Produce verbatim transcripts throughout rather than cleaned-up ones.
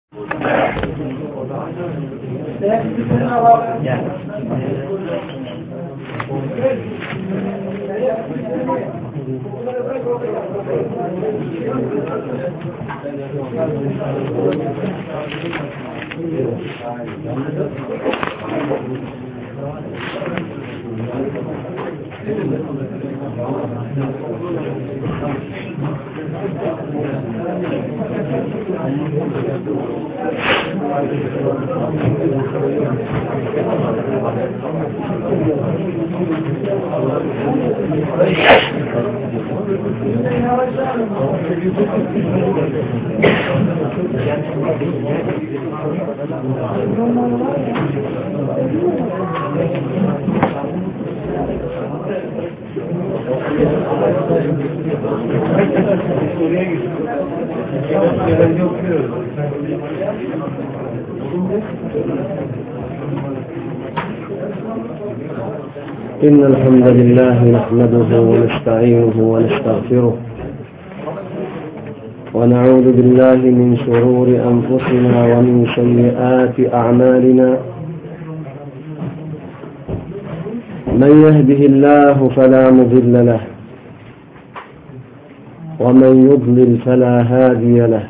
إن الحمد لله نحمده ونستعينه ونستغفره ونعوذ بالله من شرور أنفسنا ومن سيئات أعمالنا. من يهده الله فلا مضل له ومن يضلل فلا هادي له،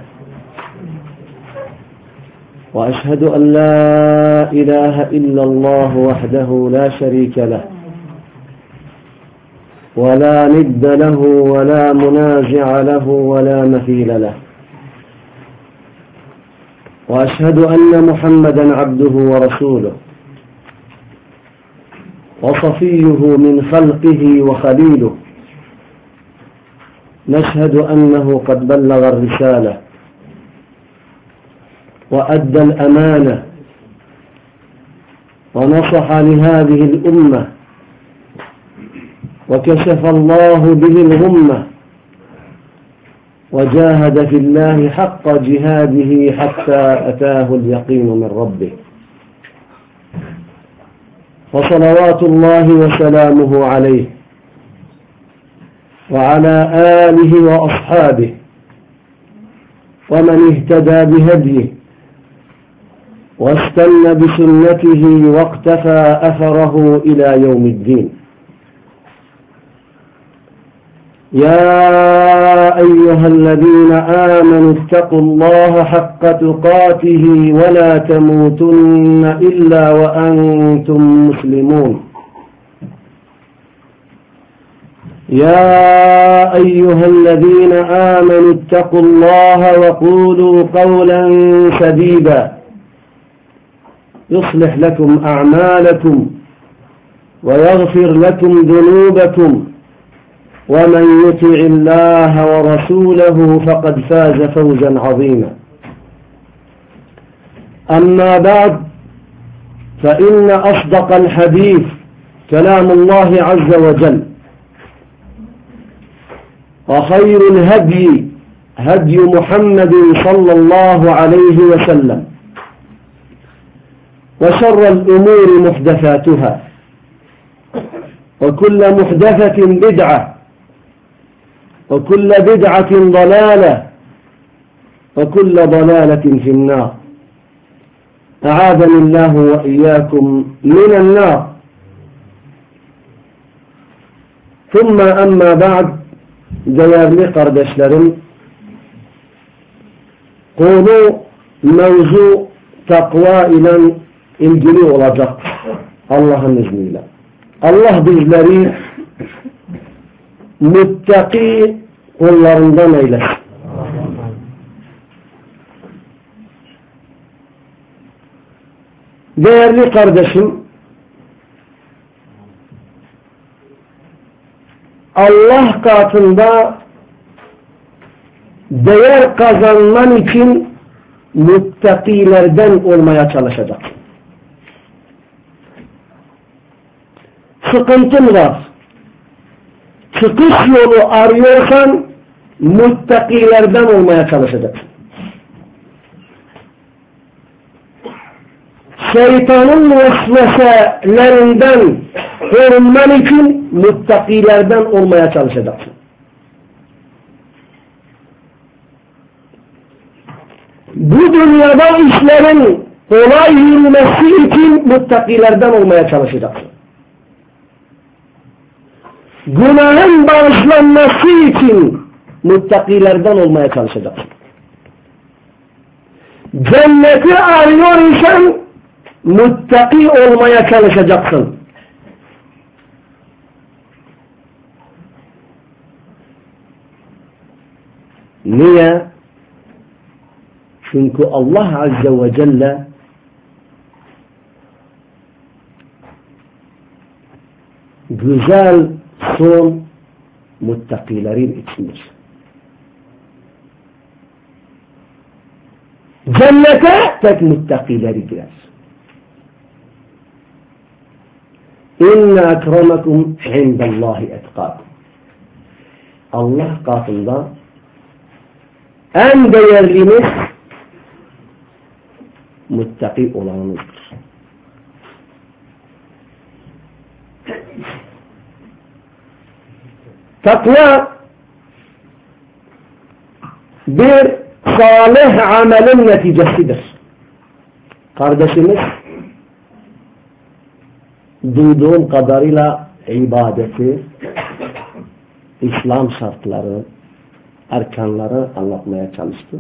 وأشهد أن لا إله إلا الله وحده لا شريك له ولا ند له ولا منازع له ولا مثيل له، وأشهد أن محمدا عبده ورسوله وصفيه من خلقه وخليله. نشهد أنه قد بلغ الرسالة وأدى الأمانة ونصح لهذه الأمة وكشف الله به الغمة وجاهد في الله حق جهاده حتى أتاه اليقين من ربه، فصلوات الله وسلامه عليه وعلى آله وأصحابه ومن اهتدى بهديه واستنى بسنته واقتفى أثره إلى يوم الدين. يا أيها الذين آمنوا اتقوا الله حق تقاته ولا تموتن إلا وأنتم مسلمون. يا أيها الذين آمنوا اتقوا الله وقولوا قولا سديدا يصلح لكم أعمالكم ويغفر لكم ذنوبكم، ومن يطع الله ورسوله فقد فاز فوزا عظيما. أما بعد، فإن أصدق الحديث كلام الله عز وجل، وخير الهدي هدي محمد صلى الله عليه وسلم، وشر الأمور محدثاتها، وكل محدثة بدعة، وكل بدعة ضلالة، وكل ضلالة في النار. أعاذني الله وإياكم من النار. ثم أما بعد، değerli kardeşlerim, konu mevzu takva ile ilgili olacak Allah'ın izniyle. Allah bizleri muttaki kullarından eylesin. Değerli kardeşim, Allah katında değer kazanman için muttakilerden olmaya çalışacak. Sıkıntın var, çıkış yolu arıyorsan muttakilerden olmaya çalışacaksın. Şeytanın vesveselerinden korunman için muttakilerden olmaya çalışacaksın. Bu dünyada işlerin kolay yürümesi için muttakilerden olmaya çalışacaksın. Günahın bağışlanması için muttakilerden olmaya çalışacaksın. Cenneti arıyor isen muttaki olmaya çalışacaksın. Niye? Çünkü Allah Azze ve Celle güzel son muttakilerin içindir. Cennete tek muttakileri girer. İnne ekremekum indallahi etkakum. Allah katında en değerliniz muttaki olanınızdır. Takva bir salih amelin neticesidir. Kardeşimiz duyduğum kadarıyla ibadeti, İslam şartları, erkanları anlatmaya çalıştı.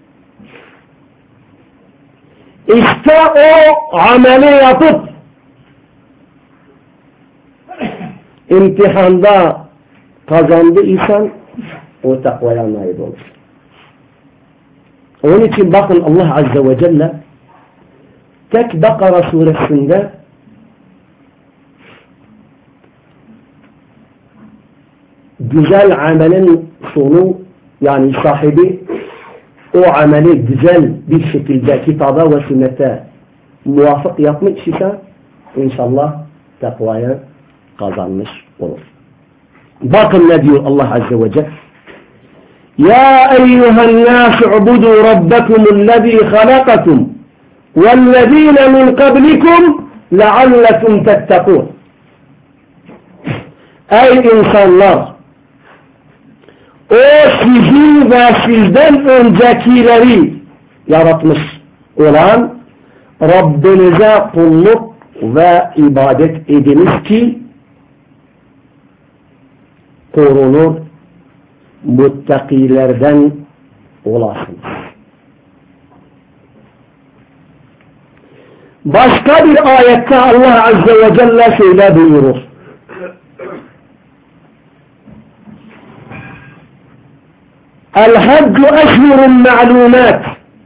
İşte o ameli yapıp imtihanda kazandıysan o takvaya nail olur. Onun için bakın Allah Azze ve Celle tek Bakara suresinde güzel amelin sonu, yani sahibi o ameli güzel bir şekilde kitaba ve sünnete muvafık yapmış ise inşallah takvaya kazanmış olur. Bakın ne diyor Allah Azze ve Celle: Ya eyyühen nâs ubudu rabbekumullezî halakakum vellezîne min kablikum leallekum tettekûn. Ey insanlar! O sizin ve sizden öncekileri yaratmış olan Rabbinize kulluk ve ibadet ediniz ki korunur, muttakilerden olasınız. Başka bir ayette Allah Azze ve Celle şöyle buyurur: الحج أشهر معلومات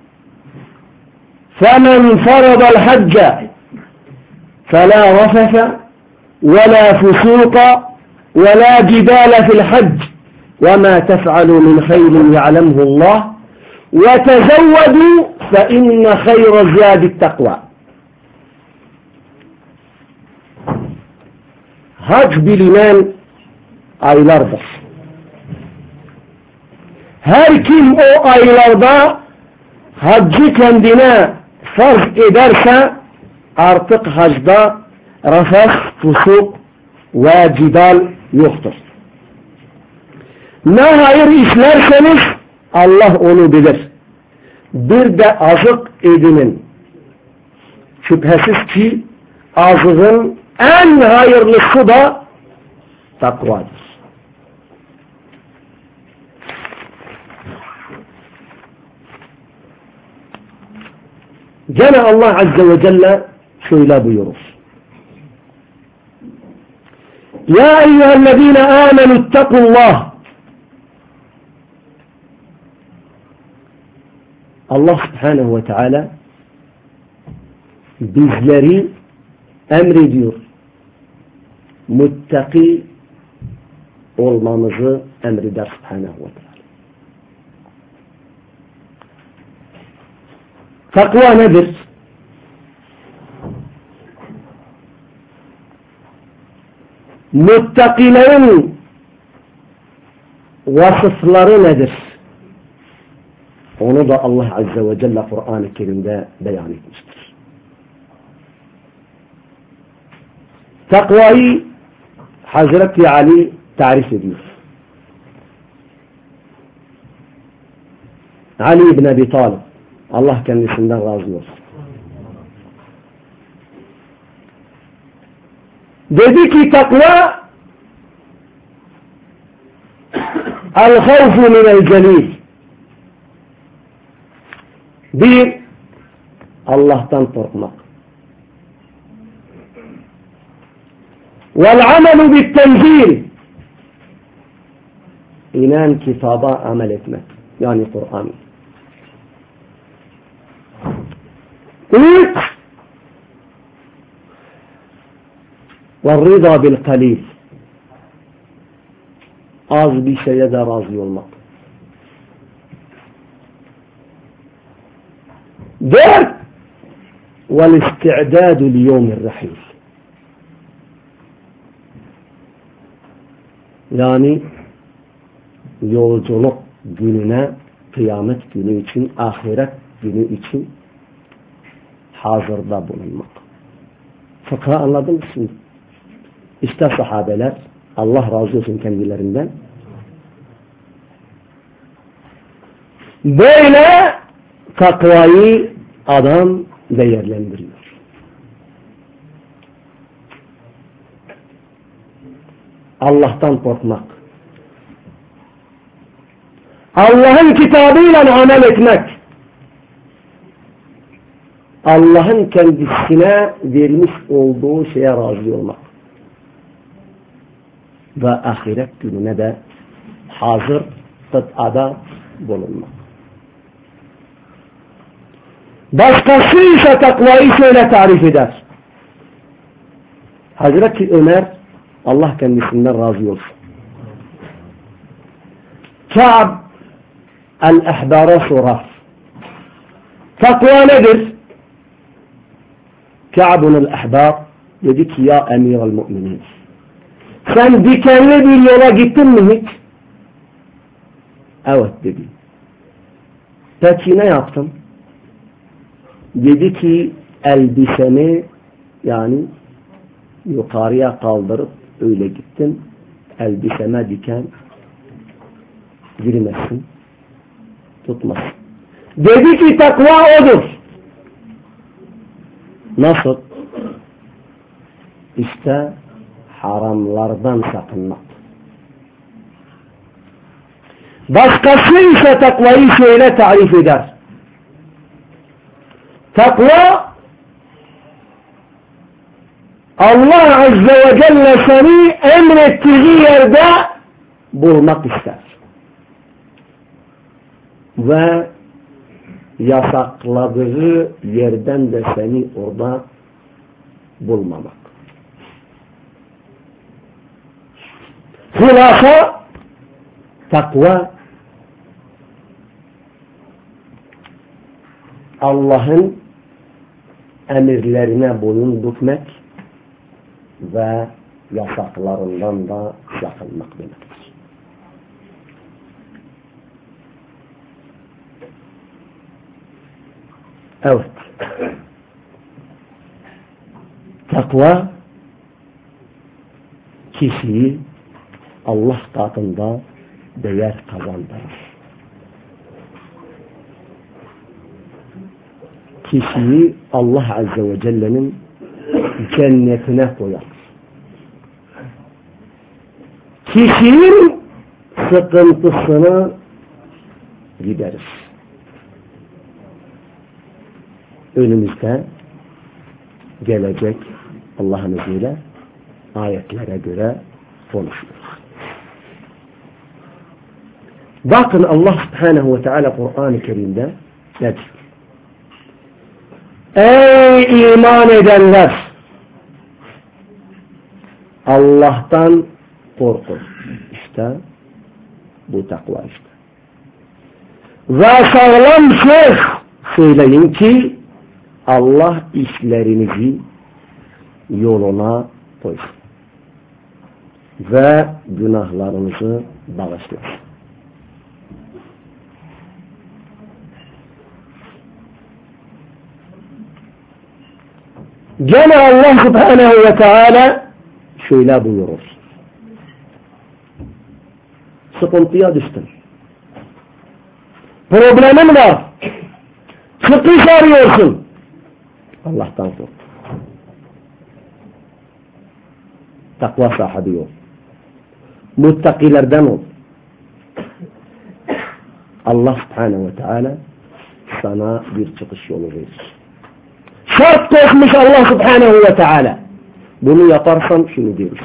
فمن فرض الحج فلا رفث ولا فسوق ولا جدال في الحج وما تفعلوا من خير يعلمه الله وتزودوا فإن خير زاد التقوى. Hac bilinen aylardır. Her kim o aylarda haccı kendine farz ederse artık hacda rafas, fusuk ve cidal yoktur. Ne hayır işlerseniz Allah onu bilir. Bir de azık edinin. Şüphesiz ki azığın en hayırlısı da takvadır. Gene Allah Azze ve Celle şöyle buyurur: Ya eyyühellezine amenü ittakullah. Allah Subhanahu ve Teala bizleri emrediyor. Muttaki olmamızı emreder Subhanahu ve Teala. Takva nedir? Muttakilerin vasıfları nedir? Onu da Allah Azze ve Celle Kur'an-ı Kerim'de beyan etmiştir. Takvayı Hazreti Ali tarif ediyor. Ali ibn Abi Talib Allah kendisinden razı olsun. Dedi ki takva el-havfu minel-celil. Bir, Allah'tan korkmak. Vel-amelu bit-tenzil. İnen kitaba amel etmek. Yani Kur'an. Üç, وَالرِّضَى بِالْقَلِيلِ. Az bir şeye de razı olmak. Dört, وَالْاِسْتِعْدَادُ لِيَوْمِ الرَّحِيلِ. Yani yolculuk gününe, kıyamet günü için, ahiret günü için hazırda bulunmak. Fıkha anladın mı şimdi? İşte sahabeler, Allah razı olsun kendilerinden, böyle takvayı adam değerlendiriyor. Allah'tan korkmak, Allah'ın kitabıyla amel etmek, Allah'ın kendisine vermiş olduğu şeye razı olmak ve ahiret gününe de hazır kıtada bulunmak. Başkası ise takvayı şöyle tarif eder. Hazreti Ömer, Allah kendisinden razı olsun, Ka'b el-Ehbar'a sorar. Takva nedir? Ka'b'un el-Ehbar dedi ki ya emir el-mu'minin, sen dikenli bir yola gittin mi hiç? Evet dedi. Peki ne yaptın? Dedi ki elbisemi yani yukarıya kaldırıp öyle gittim. Elbiseme diken girmesin, tutmasın. Dedi ki takva odur. Nasıl? İşte haramlardan sakınmak. Başkası ise takvayı şöyle tarif eder. Takva Allah Azze ve Celle seni emrettiği yerde bulmak ister. Ve yasakladığı yerden de seni orada bulmamak. Hulasa takva Allah'ın emirlerine boyun bükmek ve yasaklarından da sakınmak demektir. Evet. Takva kişiyi Allah katında değer kazandırır. Kişiyi Allah Azze ve Celle'nin cennetine koyar. Kişinin sıkıntısını giderir. Önümüzde gelecek Allah'ın izniyle ayetlere göre konuşulur. Bakın Allah Subhanahu ve Teala Kur'an-ı Kerim'de ne diyor? Ey iman edenler! Allah'tan korkun. İşte bu takva işte. Ve sağlam söz söyleyin ki Allah işlerinizi yoluna koysun. Ve günahlarınızı bağışlasın. Gene Allah Subhanahu ve Teala şöyle buyurur. Sıkıntıya düştün. Problemin var. çıkış arıyorsun, Allah'tan kork. Takva sahibi ol. Muttakilerden ol. Allah Subhanahu ve Teala sana bir çıkış yolu verir. Şart koşmuş Allah Subhanahu ve Teala. Bunu yaparsan şunu diyoruz.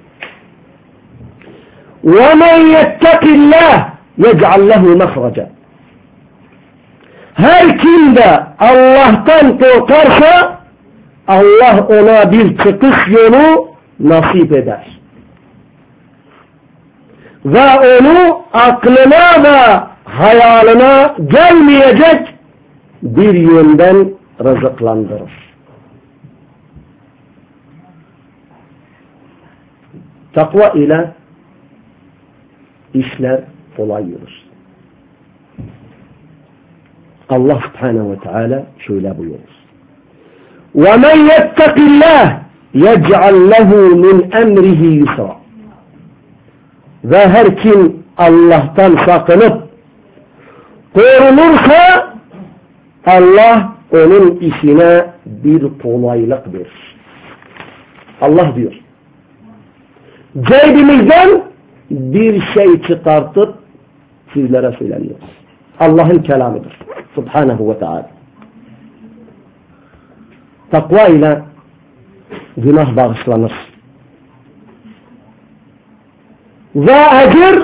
وَمَنْ يَتَّقِ اللّٰهِ يَجْعَلْ لَهُ مَخْرَجًا. Her kim de Allah'tan korkarsa Allah ona bir çıkış yolu nasip eder. Ve onu aklına ve hayalına gelmeyecek bir yönden rızıklandırır. Takva ile işler kolay yürür. Allah Subhanahu ve Teala şöyle buyurur. وَمَنْ يَتَّقِ اللّٰهِ يَجْعَلْ لَهُ مِنْ اَمْرِهِ يُسْرًا. Ve her kim Allah'tan sakınıp korunursa Allah onun işine bir kolaylık verir. Allah diyor. Cebimizden bir şey çıkartıp sizlere söyleniyoruz. Allah'ın kelamıdır. Subhanahu ve Teala. Takva ile günah bağışlanır. Ve ecir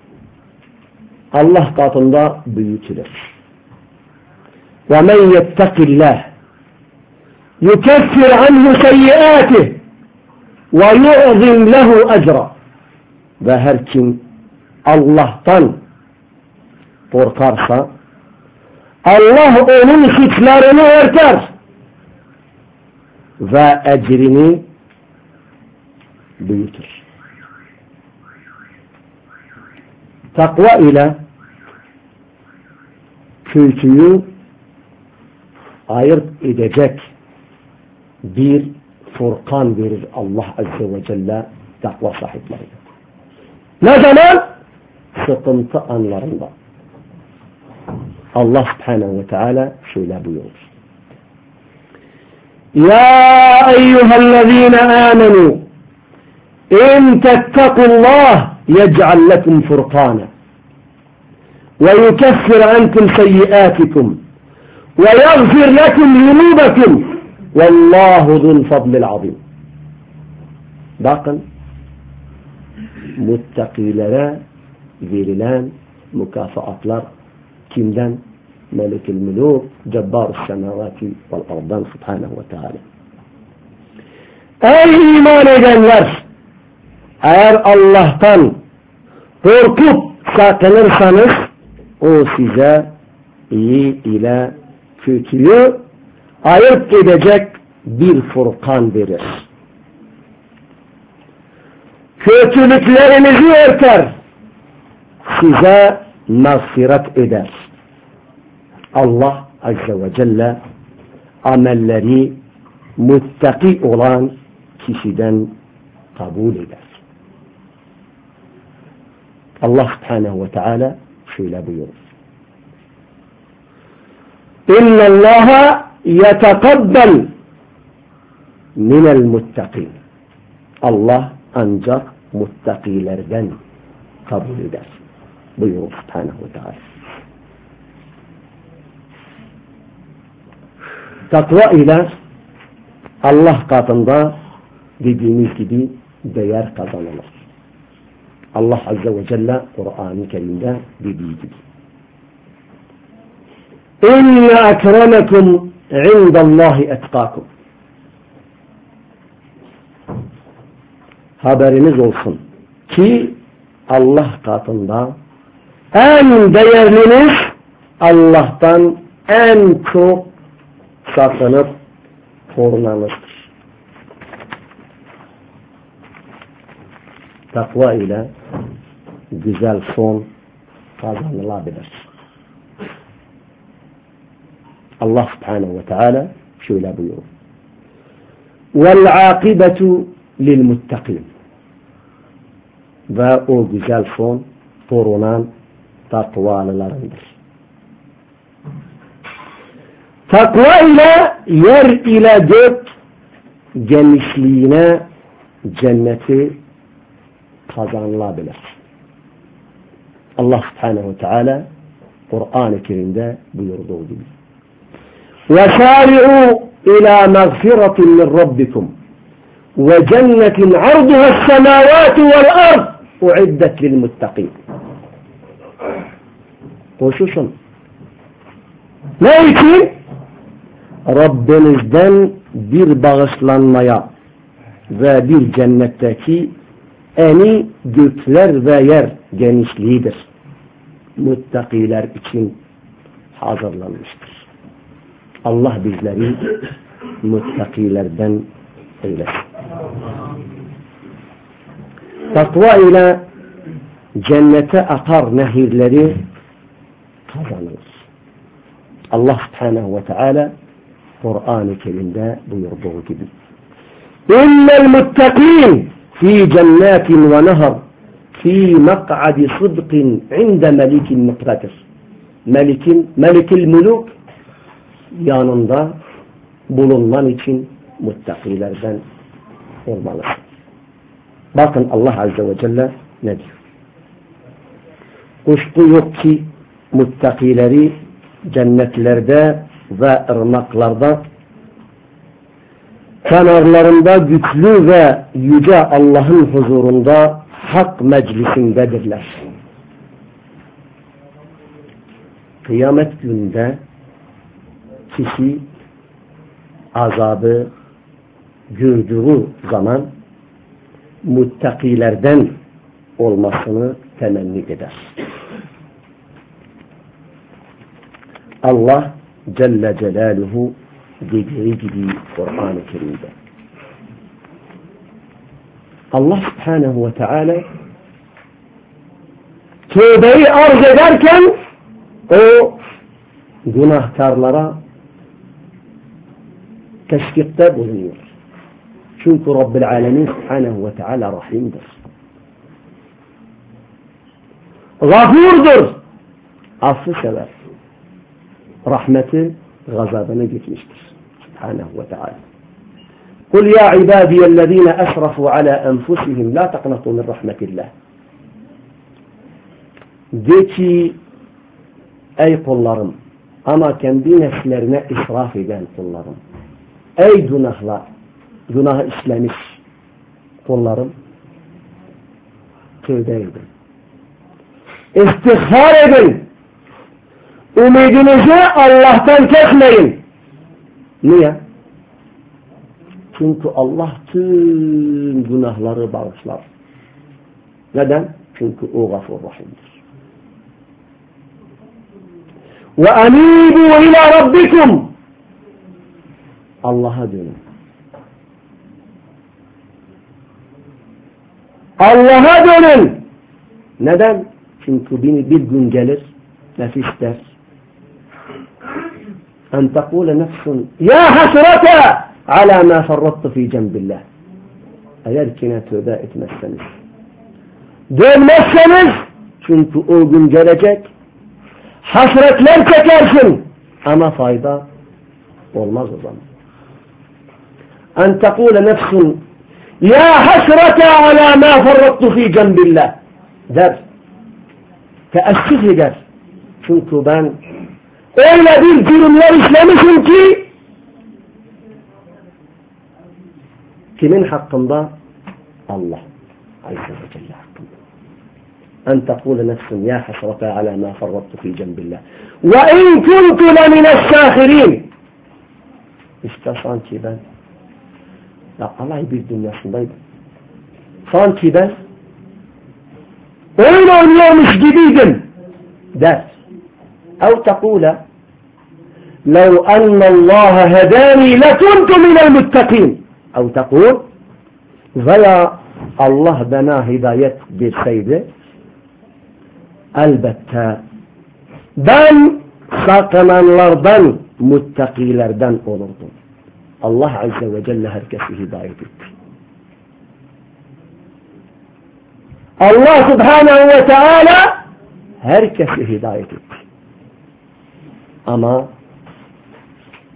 Allah katında büyütülür. وَمَنْ يَتَّقِ اللّٰهِ يُكَفِّرْ عَنْهُ سَيِّئَاتِهِ وَيُعْظِمْ لَهُ أَجْرًا. Ve her kim Allah'tan korkarsa Allah onun suçlarını örter ve ecrini büyütür. Takva ile kötüyü ayırt edecek bir furkan verir Allah Azze ve Celle takva sahiplerine. Ne zaman? Sıkıntı anlarında. Allah Subhanahu ve Teala şöyle buyurur. Ya eyyühellezine amenu in tettekullah yec'al lekum furkana ve yukeffir ankum seyyiatikum ve yagfir lekum zunubakum vallahu zul fadlil azim. Bakın, muttakilere verilen mükafatlar kimden? Melik-i Mülûk, Cebbar-ı Semavati vel Ardan Subhanahu ve Teala. Ey iman edenler! Eğer Allah'tan korkup sakınırsanız o size iyi ile kötüyü ayırt edecek bir furkan verir. Kötülüklerinizi örter, size mağfiret eder. Allah Azze ve Celle amelleri muttaki olan kişiden kabul eder. Allah Subhanahu ve Teala şöyle buyurur. İnna Allaha yetekabbel minel muttakin. Allah ancak muttakilerden kabul eder. Buyurur Subhanahu ve Teala. Takva ile Allah katında dediğimiz gibi değer kazanılır. Allah Azze ve Celle Kur'an-ı Kerim'de dediği gibi. İnne ekremekum indallahi etkakum. Haberiniz olsun ki Allah katında en değerliniz Allah'tan en çok sakınıp korunanızdır. Takva ile güzel son kazanılabilir. Allah Subhanahu ve Teala şöyle buyuruyor. وَالْعَاقِبَةُ لِلْمُتَّقِينَ. Ve o güzel son korunan takvalılarındır. Takva ile yer ile gök genişliğine cenneti kazanılabilir. Allah Subhanahu ve Teala Kur'an-ı Kerim'de buyurduğu gibi. وَسَارِعُوا إِلَى مَغْفِرَةٍ مِنْ رَبِّكُمْ وَجَنَّةٍ عَرْضُهَا السَّمَاوَاتُ وَالْأَرْضُ اُعِدَّتْ لِلْمُتَّقِينَ. Koşuşun. Ne için? Rabbinizden bir bağışlanmaya ve bir cennetteki eni gökler ve yer genişliğidir. Muttakiler için hazırlanmıştır. Allah bizleri muttakilerden eylesin. Takva ile cennete akar nehirleri kazanır. Allah Subhanahu ve Teala Kur'an-ı Kerim'de buyurduğu gibi. İnnel muttakîn fî cennetin ve nehar fî mak'adi sıdkın inde melikin mukratir. Melikin, melikil muluk yanında bulunman için muttakilerden olmalısın. Bakın Allah Azze ve Celle ne diyor? Kuşku yok ki muttakileri cennetlerde ve ırmaklarda kenarlarında güçlü ve yüce Allah'ın huzurunda hak meclisindedirler. Kıyamet gününde kişi azabı gördüğü zaman muttakilerden olmasını temenni eder. Allah Celle Celaluhu dediği gibi Kur'an-ı Kerim'de. Allah Subhanahu ve Teala tövbeyi arz ederken o günahkarlara teşvikte bulunuyor. Çünkü Rabbil Alemin Subhanahu ve Teala rahimdir. Gafurdur. Affı sever. Rahmeti gazabını gitmiştir. Subhanahu ve Teala. قُلْ يَا عِبَادِيَ الَّذ۪ينَ أَسْرَفُوا عَلَى أَنْفُسِهِمْ لَا تَقْنَطُوا مِنْ رَحْمَةِ اللّٰهِ. De ki ey kullarım, ama kendi nefslerine israf eden kullarım, ey günahlar, günahı işlemiş kullarım, tövbe edin. İstiğfar edin. Umudunuzu Allah'tan kesmeyin. Niye? Çünkü Allah tüm günahları bağışlar. Neden? Çünkü o gafur rahimdir. Ve anibu ila rabbikum. Allah'a dönün. Allah'a dönün. Neden? Çünkü bir, bir gün gelir, nefis der. En tekule nefsun ya hasrata ala ma ferrattu fi cembillah. Eğer kine tövbe etmezseniz, dönmezseniz, çünkü o gün gelecek, hasretler çekersin ama fayda olmaz o zaman. En tekule nefsun ya hasrata ala ma ferrattu fi cembillah der. Teessüf eder. Çünkü ben öyle bir cürümler işlemişim ki kimin hakkında? Allah Azze ve Celle hakkında. En tekule nefsun ya hasrata ala ma ferrattu fi cembillah ve in kuntu lemine's-sâhirîn. İşte sanki ben ya alay bir dünyasındaydım. Sanki ben oyun oynuyormuş gibiydim der. Ev tekule لو أن الله هداني لكنت من المتقين. Ev tekul veya Allah bana hidayet verseydi elbette ben sakınanlardan, muttakilerden olurdum. Allah Azze ve Celle herkesi hidayet etti. Allah Subhanahu ve Teala herkesi hidayet etti. Ama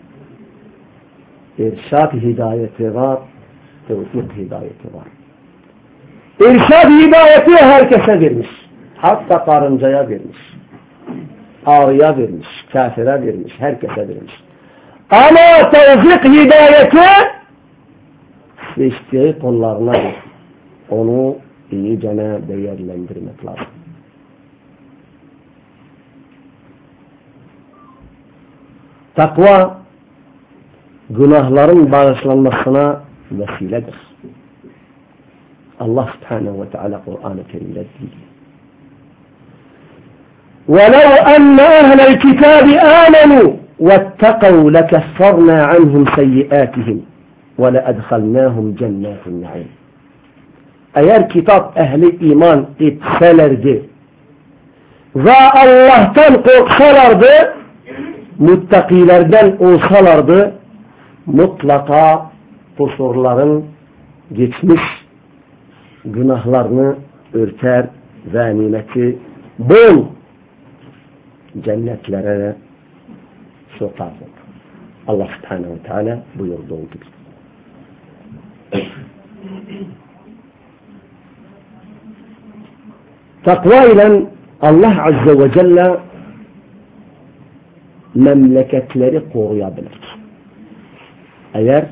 İrşad hidayeti var, tevfik hidayeti var. İrşad hidayeti herkese vermiş. Hatta karıncaya vermiş. Ağrıya vermiş, kafire vermiş, herkese vermiş. Ama tevfik hidayeti seçtiği kullarına verir. Onu iyicene değerlendirmek lazım. Takva günahların bağışlanmasına vesiledir. Allah Subhanahu ve Teala Kur'an-ı Kerim'de diyor. وَلَوْ أَنَّ أَهْلَ الْكِتَابِ آمَنُوا وَاتَّقَوْا لَكَفَّرْنَا عَنْهُمْ سَيِّئَاتِهِمْ وَلَأَدْخَلْنَاهُمْ جَنَّاتِ النَّعِيمِ. Eğer kitap ehli iman etselerdi ve Allah'tan korksalardı, muttakilerden olsalardı, mutlaka kusurların geçmiş günahlarını örter ve nimeti bol cennetlere sokardı. Allah Subhanahu ve Teala buyurduğu gibi. Takva ile Allah Azze ve Celle memleketleri koruyabilir. Eğer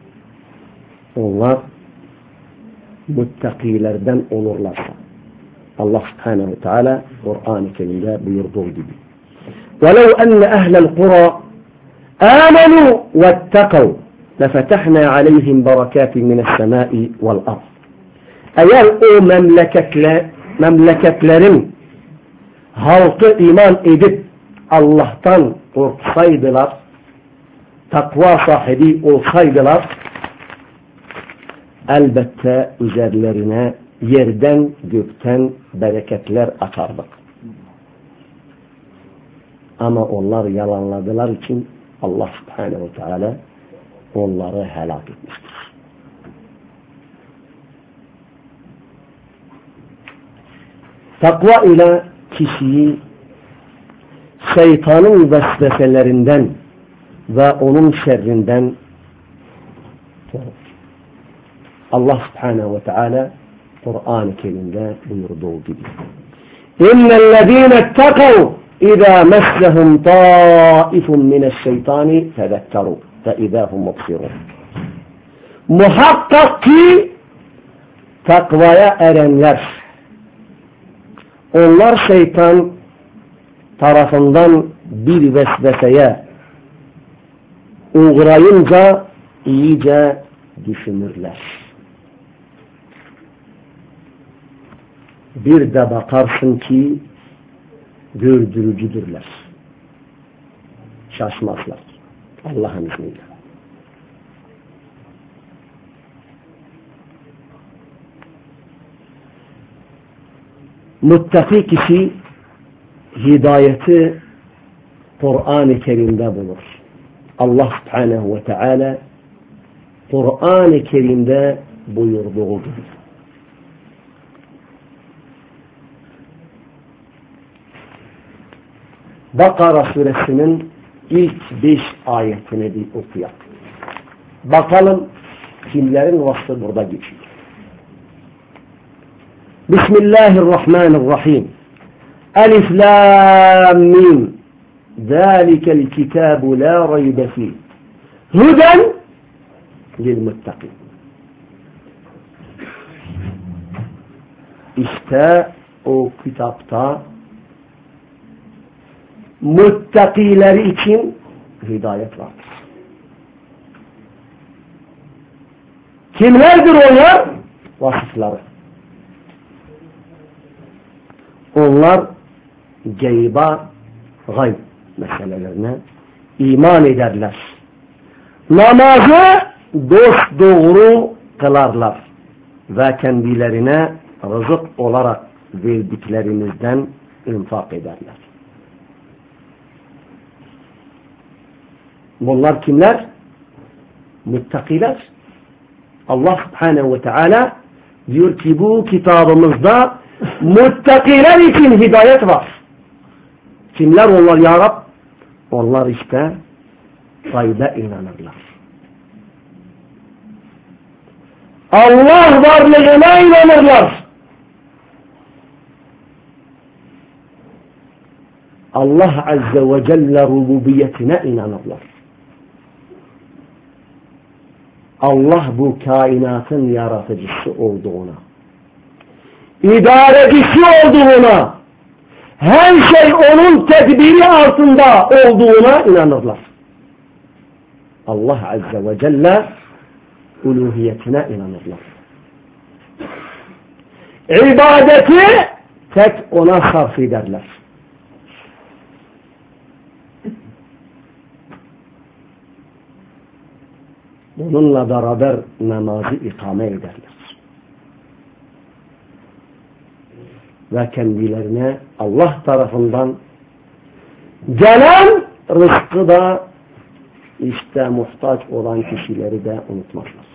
onlar muttakilerden olurlarsa. Allah Subhanahu ve Teala Kur'an-ı Kerim'de buyurduğu gibi. وَلَوْ أَنَّ أَهْلَ الْقُرَى آمَنُوا وَاتَّقَوْا لَفَتَحْنَا عَلَيْهِمْ بَرَكَاتٍ مِنَ السَّمَاءِ وَالْأَرْضِ. Eğer o memleketler, memleketlerin halkı iman edip Allah'tan korksaydılar, takva sahibi olsaydılar, elbette üzerlerine yerden gökten bereketler açardık. Ama onlar yalanladılar için Allah Subhanahu ve Teala onları helak etmiştir. Takva ile kişiyi şeytanın vesveselerinden ve onun şerrinden korur. Allah Subhanahu ve Teala Kur'an-ı Kerim'de buyurduğu gibi. İnnellezîne ettekav İzâ meslehum tâifun mineşşeytâni tezekkerû fe izâhum mubsirûn. Muhakkak ki takvaya erenler, onlar şeytan tarafından bir vesveseye uğrayınca iyice düşünürler. Bir de bakarsın ki gördürücüdürler. Şaşmazlar. Allah'ın izniyle. Muttaki kişi hidayeti Kur'an-ı Kerim'de bulur. Allah Subhanahu ve Teala Kur'an-ı Kerim'de buyurduğu gibi. Bakara suresinin ilk beş ayetini bir okuyalım. Bakalım kimlerin vasfı burada geçiyor. Bismillahirrahmanirrahim. Elif lam mim. Zalikel kitabu la raybe fih. Huden lil muttaqin. İşte o kitapta muttakileri için hidayet vardır. Kimlerdir onlar? Vasıfları. Onlar gayba, gayb meselelerine iman ederler. Namazı dosdoğru kılarlar ve kendilerine rızık olarak verdiklerimizden infak ederler. Bunlar kimler? Muttakiler. Allah Subhanahu ve Teala diyor ki bu kitabımızda muttakiler için hidayet var. Kimler onlar ya Rab? Onlar işte gaybe inanırlar. Allah varlığına inanırlar. Allah Azze ve Celle rububiyetine inanırlar. Allah bu kainatın yaratıcısı olduğuna, idarecisi olduğuna, her şey onun tedbiri altında olduğuna inanırlar. Allah Azze ve Celle uluhiyetine inanırlar. İbadeti tek ona sarf ederler. Bununla beraber namazı ikame ederler. Ve kendilerine Allah tarafından gelen rızkı da işte muhtaç olan kişileri de unutmazlar.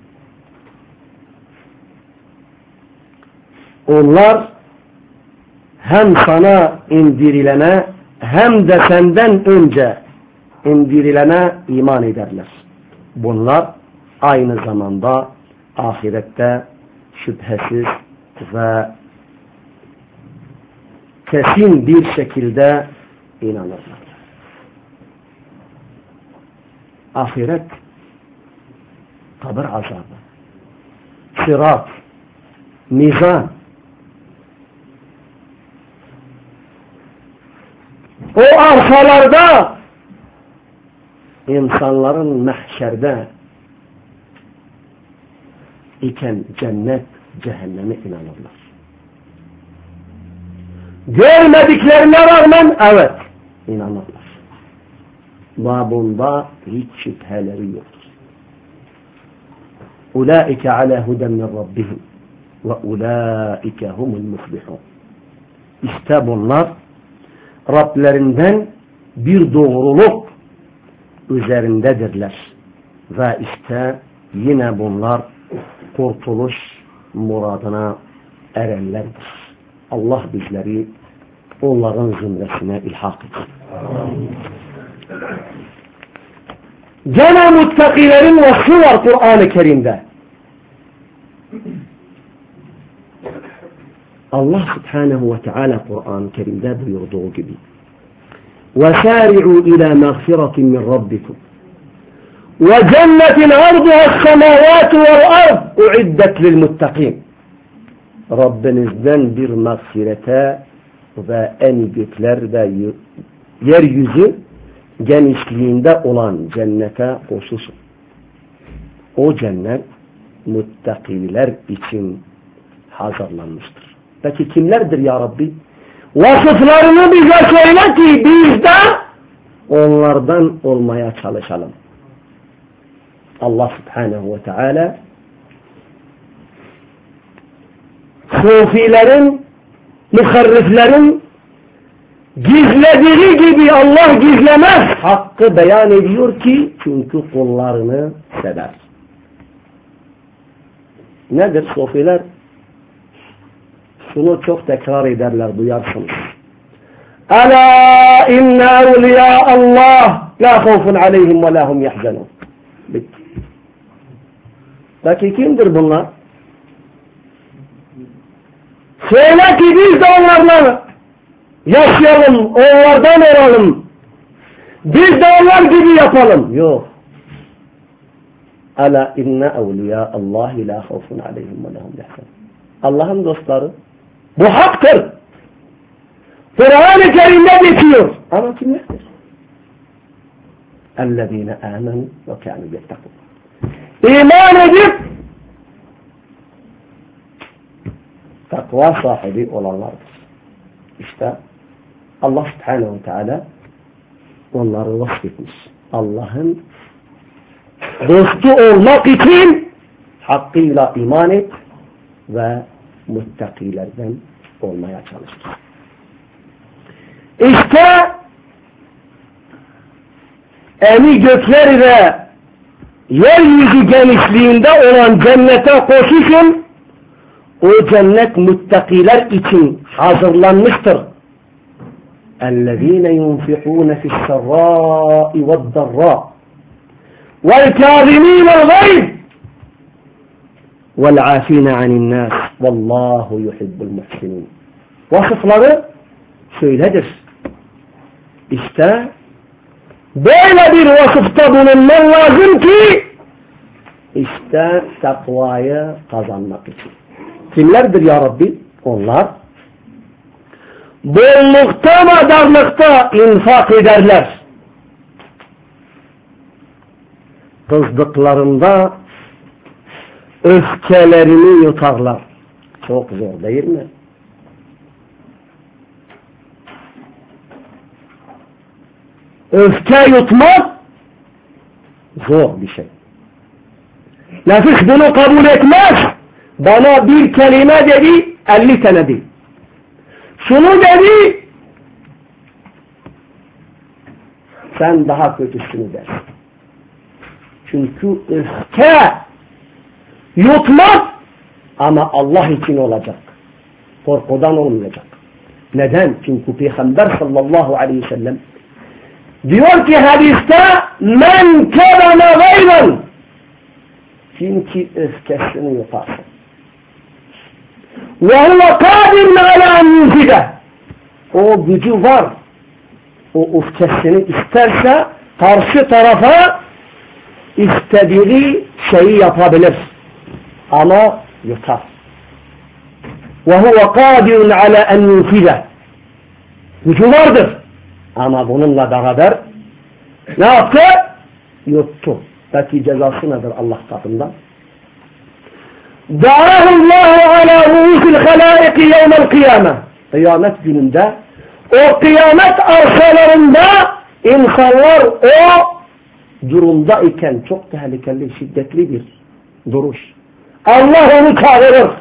Onlar hem sana indirilene hem de senden önce indirilene iman ederler. Bunlar aynı zamanda ahirette şüphesiz ve kesin bir şekilde inanırlar. Ahiret, kabir azabı, sırat, mizan, o arsalarda insanların mahşerde iken cennet, cehenneme inanırlar. Görmediklerine rağmen evet inanırlar. Babunda hiç şüpheleri yoktur. Ulaike ala huden min rabbihim ve ulaike humul muflihun. İşte bunlar Rablerinden bir doğruluk üzerindedirler. Ve işte yine bunlar kurtuluş muradına erenlerdir. Allah bizleri onların zümresine ilhak etsin. Gene muttakilerin vasfı var Kur'an-ı Kerim'de. Allah Subhanahu ve Teala Kur'an-ı Kerim'de buyurduğu gibi وَسَارِعُوا إِلَى مَغْفِرَةٍ مِنْ رَبِّكُمْ وَجَنَّةٍ عَرْضُهَا السَّمَاوَاتُ وَالْأَرْضُ اُعِدَّتْ لِلْمُتَّقِينَ Rabbinizden bir mağfirete ve en gökler ve yeryüzü genişliğinde olan cennete koşusun. O cennet muttakiler için hazırlanmıştır. Peki kimlerdir ya Rabbi? Vasıflarını bize söyle ki biz de onlardan olmaya çalışalım. Allah Subhanahu ve Teala sufilerin, muharriflerin gizlediği gibi Allah gizlemez. Hakkı beyan ediyor ki çünkü kullarını sever. Nedir sufiler? Şunu çok tekrar ederler, duyarsınız. Ala inne evliya Allah la khawfun aleyhim ve lahum yahzanun. Bitti. Peki kimdir bunlar? Söyle ki biz de onlarla yaşayalım, onlardan olalım. Biz de onlar gibi yapalım. Yok. Ala inne evliya Allah la khawfun aleyhim ve lahum yahzanun. Allah'ın dostları bu haktır. Kur'an-ı Kerim'de geçiyor. Ama kimlerdir? اَلَّذ۪ينَ آمَنُوا وَكَانُوا يَتَّقُونَ İman edip takva sahibi olanlardır. İşte Allah Subhanahu ve Teala onları vasfetmiş. Allah'ın dostu olmak için hakkıyla iman et ve muttakilerden olmaya çalıştır. İşte eni gökler ve yeryüzü genişliğinde olan cennete koşuşun. O cennet muttakiler için hazırlanmıştır. اَلَّذ۪ينَ يُنْفِقُونَ فِي السَّرَّاءِ وَالضَّرَّاءِ وَالْكَاظِم۪ينَ الْغَيْظَ وَالْعَافِينَ عَنِ النَّاسِ وَاللّٰهُ يُحِبُّ الْمُحْسِنِينَ. Vasıfları şöyledir. İşte böyle bir vasıfta bulunman lazım ki işte takvayı kazanmak için. Kimlerdir ya Rabbi? Onlar bollukta ve darlıkta infak ederler. Kızdıklarında öfkelerini yutarlar. Çok zor değil mi? Öfke yutmak zor bir şey. Nefis bunu kabul etmez. Bana bir kelime dedi, elli tane değil. Şunu dedi, sen daha kötüsünü dersin. Çünkü öfke yutmak ama Allah için olacak. Korkudan olmayacak. Neden? Çünkü Peygamber sallallahu aleyhi ve sellem diyor ki hadiste men kereme gayran, kim ki öfkesini yutarsa ve huve kadirun ala yuzide, o gücü var, o öfkesini isterse karşı tarafa istediği şeyi yapabilir ama yutar. Ve huve kadirun ala en yuzide, gücü vardır ama bununla beraber ne yaptı? Yuttu. Peki cezası nedir Allah katında? Da'ahullahu ala ruusil halaiki yevmel kıyame. Kıyamet gününde o kıyamet arsalarında insanlar o durumda iken çok tehlikeli, şiddetli bir duruş. Allah onu çağırır.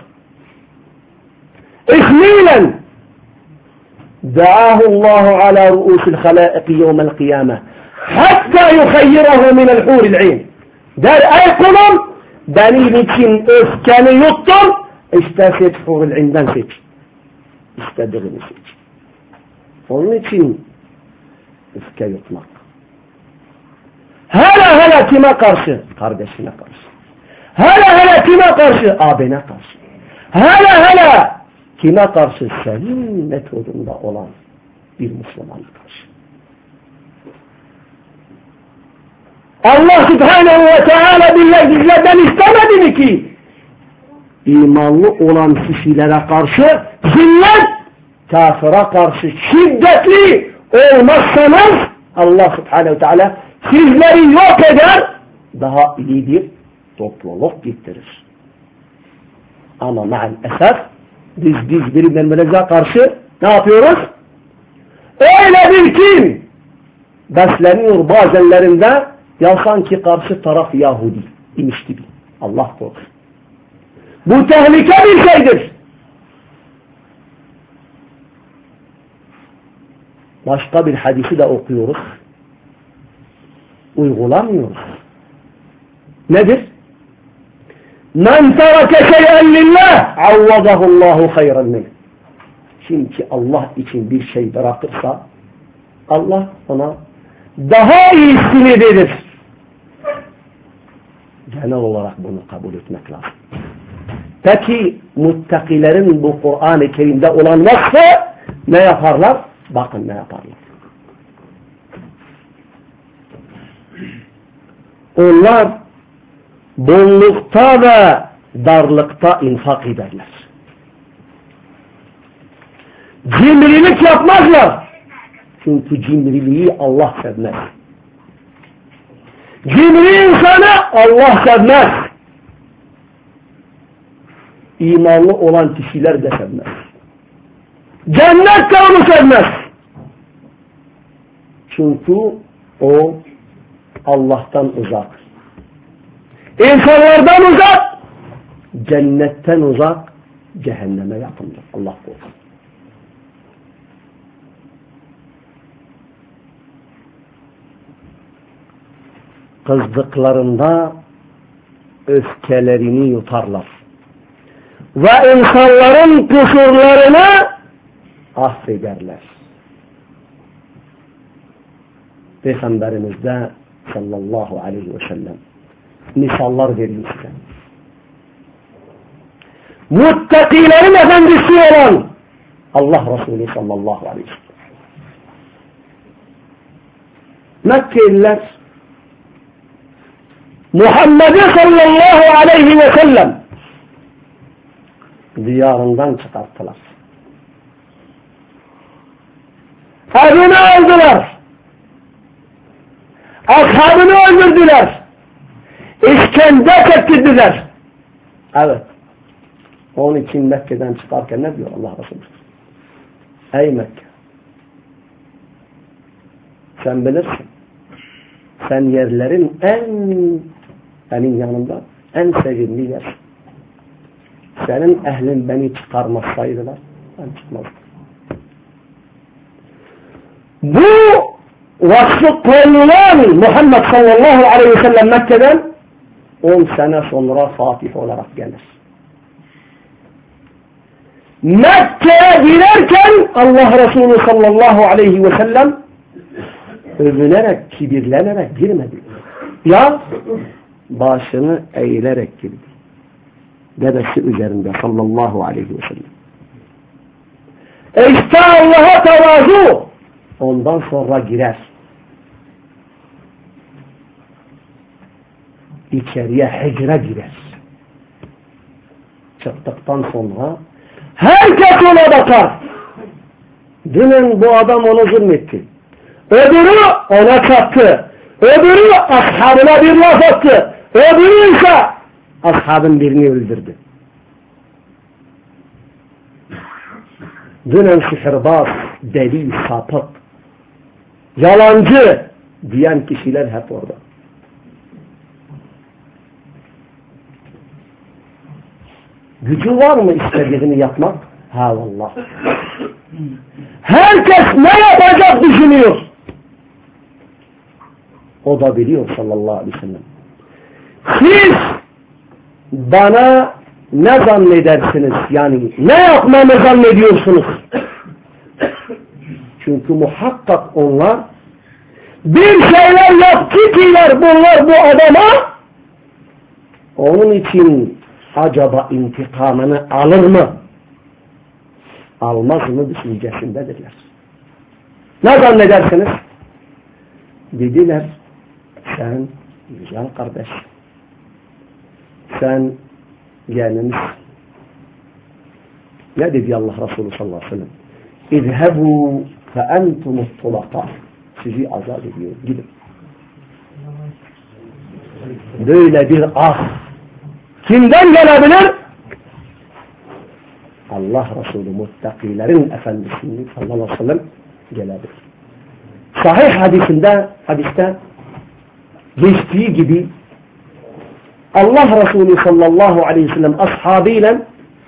İhmilen da'ahullahu ala ruusil halaiki yevmel kıyame hatta yukhayyiruhu minel huril ayn. Der ey kulum, benim için öfkeni yuttun, işte seç huril aynden seç. İstediğini seç. Onun için öfke yutmak. Hele hele kime karşı? Kardeşine karşı. Hele hele kime karşı? Abine karşı. Hele hele kime karşı? Senin metodunda olan bir Müslümana karşı. Allah Subhanahu ve Teala bizlerden istemedi mi ki imanlı olan kişilere karşı zillet, kafire karşı şiddetli olmazsanız Allah Subhanahu ve Teala sizleri yok eder, daha iyi bir topluluk getirir. Ama maalesef biz biz birbirimize karşı ne yapıyoruz? Öyle bir kim besleniyor bazenlerinde ya sanki karşı taraf Yahudi imiş gibi. Allah korusun. Bu tehlike bir şeydir. Başka bir hadisi de okuyoruz. Uygulamıyoruz. Nedir? Men tereke şey'en lillah avvadahullahu hayran min. Kim ki Allah için bir şey bırakırsa Allah ona daha iyisini verir. Genel olarak bunu kabul etmek lazım. Peki muttakilerin bu Kur'an-ı Kerim'de olan vasfı ne yaparlar? Bakın ne yaparlar. Onlar bollukta ve darlıkta infak ederler. Cimrilik yapmazlar. Çünkü cimriliği Allah sevmez. Cimri insanı Allah sevmez. İmanlı olan kişiler de sevmez. Cennet de onu sevmez. Çünkü o Allah'tan uzak. İnsanlardan uzak, cennetten uzak, cehenneme yakındır. Allah korusun. Kızdıklarında öfkelerini yutarlar. Ve insanların kusurlarını affederler. Peygamberimiz de sallallahu aleyhi ve sellem misallar veriyor size. muttakilerin efendisi olan Allah Resulü sallallahu aleyhi ve sellem. Mekkeliler Muhammed'i sallallahu aleyhi ve sellem diyarından çıkarttılar. Evini aldılar. Ashabını öldürdüler. İşkence çektirdiler. Evet. Onun için Mekke'den çıkarken ne diyor Allah Resulü? Ey Mekke! Sen bilirsin. Sen yerlerin en benim yanımda en sevimli yer. Senin ehlin beni çıkarmazsaydılar ben çıkmazdım. Bu vasfı konulan Muhammed sallallahu aleyhi ve sellem Mekke'den on sene sonra Fatih olarak gelir. Mekke'ye girerken Allah Resulü sallallahu aleyhi ve sellem övünerek, kibirlenerek girmedi. Ya başını eğilerek girdi. Dedesi üzerinde sallallahu aleyhi ve sellem. E işte Allah'a tevazu. Ondan sonra girer. İçeriye hicre girer. Çıktıktan sonra herkes ona bakar. Dünün bu adam onu zulmetti. Öbürü ona çattı. Öbürü ashabına bir laf attı. Öbürü ise ashabın birini öldürdü. Dünün sihirbaz, deli, sapık, yalancı diyen kişiler hep orada. Gücü var mı istediğini yapmak? Ha vallahi. Herkes ne yapacak düşünüyor. O da biliyor sallallahu aleyhi ve sellem. Siz bana ne zannedersiniz? Yani ne yapmamı zannediyorsunuz? Çünkü muhakkak onlar bir şeyler yaptı kiler bunlar bu adama. Onun için acaba intikamını alır mı? Almaz mı düşüncesindedirler. Ne zannedersiniz? Dediler sen güzel kardeş. Sen geliniz. Ne dedi Allah Resulü sallallahu aleyhi ve sellem? İzhebu fe entumut tulaka. Sizi azat ediyor. Gidin. Böyle bir ah. Kimden gelebilir? Allah Resulü muttakilerin efendisini sallallahu aleyhi ve sellem gelebilir. Sahih hadisinde, hadiste geçtiği gibi Allah Resulü sallallahu aleyhi ve sellem ashabıyla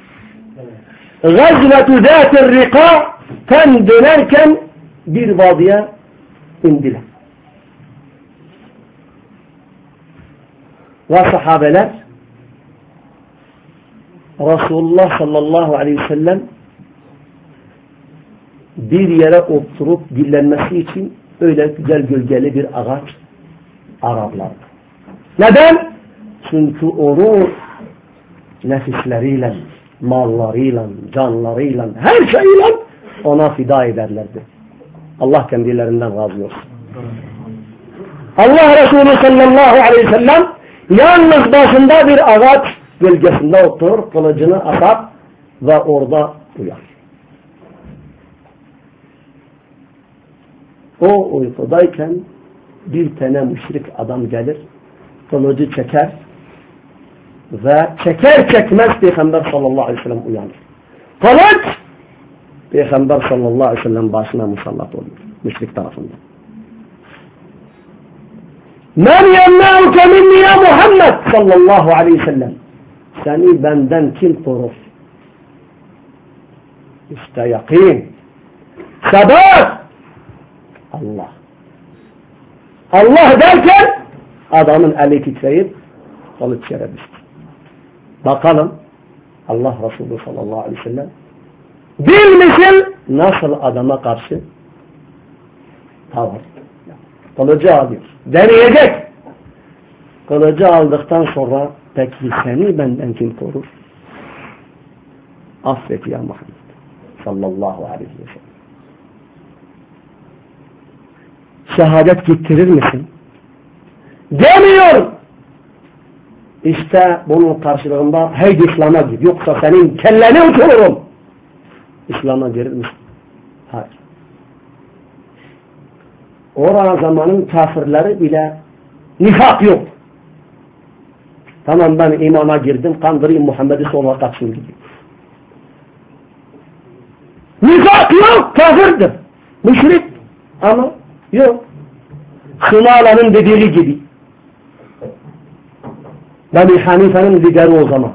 Gazvetu Zâtir Rikâ'ten dönerken bir vadiye indiler. Ve sahabeler Resulullah sallallahu aleyhi ve sellem bir yere oturup dinlenmesi için öyle güzel gölgeli bir ağaç aradılar. Neden? Çünkü onu nefisleriyle, mallarıyla, canlarıyla, her şeyle ona fida ederlerdi. Allah kendilerinden razı olsun. Allah Resulü sallallahu aleyhi ve sellem yalnız başında bir ağaç gölgesinde oturur, kılıcını atar ve orada uyar. O uykudayken bir tane müşrik adam gelir, kılıcı çeker ve çeker çekmez Peygamber sallallahu aleyhi ve sellem uyanır. Kılıç Peygamber sallallahu aleyhi ve sellem başına musallat oluyor. Müşrik tarafından. Men yemnâuke minni ya Muhammed sallallahu aleyhi ve sellem. Seni benden kim korur? İşte yakin. Sebep Allah. Allah derken adamın eli titreyip kılıç yere düştü. Bakalım Allah Resulü sallallahu aleyhi ve sellem bilmişsin nasıl adama karşı tavır. Kılıcı alıyor. Deneyecek. Kılıcı aldıktan sonra peki seni benden kim korur? affet ya Muhammed sallallahu aleyhi ve sellem. Şehadet getirir misin? Demiyor. İşte bunun karşılığında haydi İslam'a gir. Yoksa senin kelleni uçururum. İslam'a girir misin? Hayır. Orada zamanın kafirleri bile nifak yok. Tamam ben imama girdim, kandırayım Muhammed'i sonra kaçsın gibi. Nifak yok, kafirdir. Müşrik. Ama yok. Hınala'nın dediği gibi. Beni Hanife'nin lideri o zaman.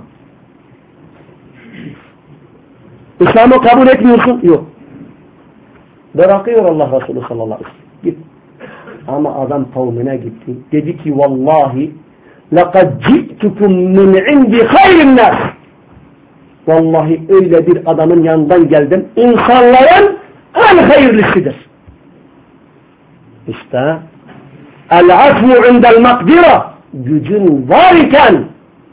İslam'ı kabul etmiyorsun? Yok. Bırakıyor Allah Resulü sallallahu aleyhi ve sellem. Git. Ama adam kavmine gitti. Dedi ki vallahi لَقَدْ جِئْتُكُمْ مِنْ عِنْدِ خَيْرِ النَّاسِ Vallahi öyle bir adamın yanından geldim. İnsanların en hayırlısıdır. İşte el-afvu indel makdira, gücün var iken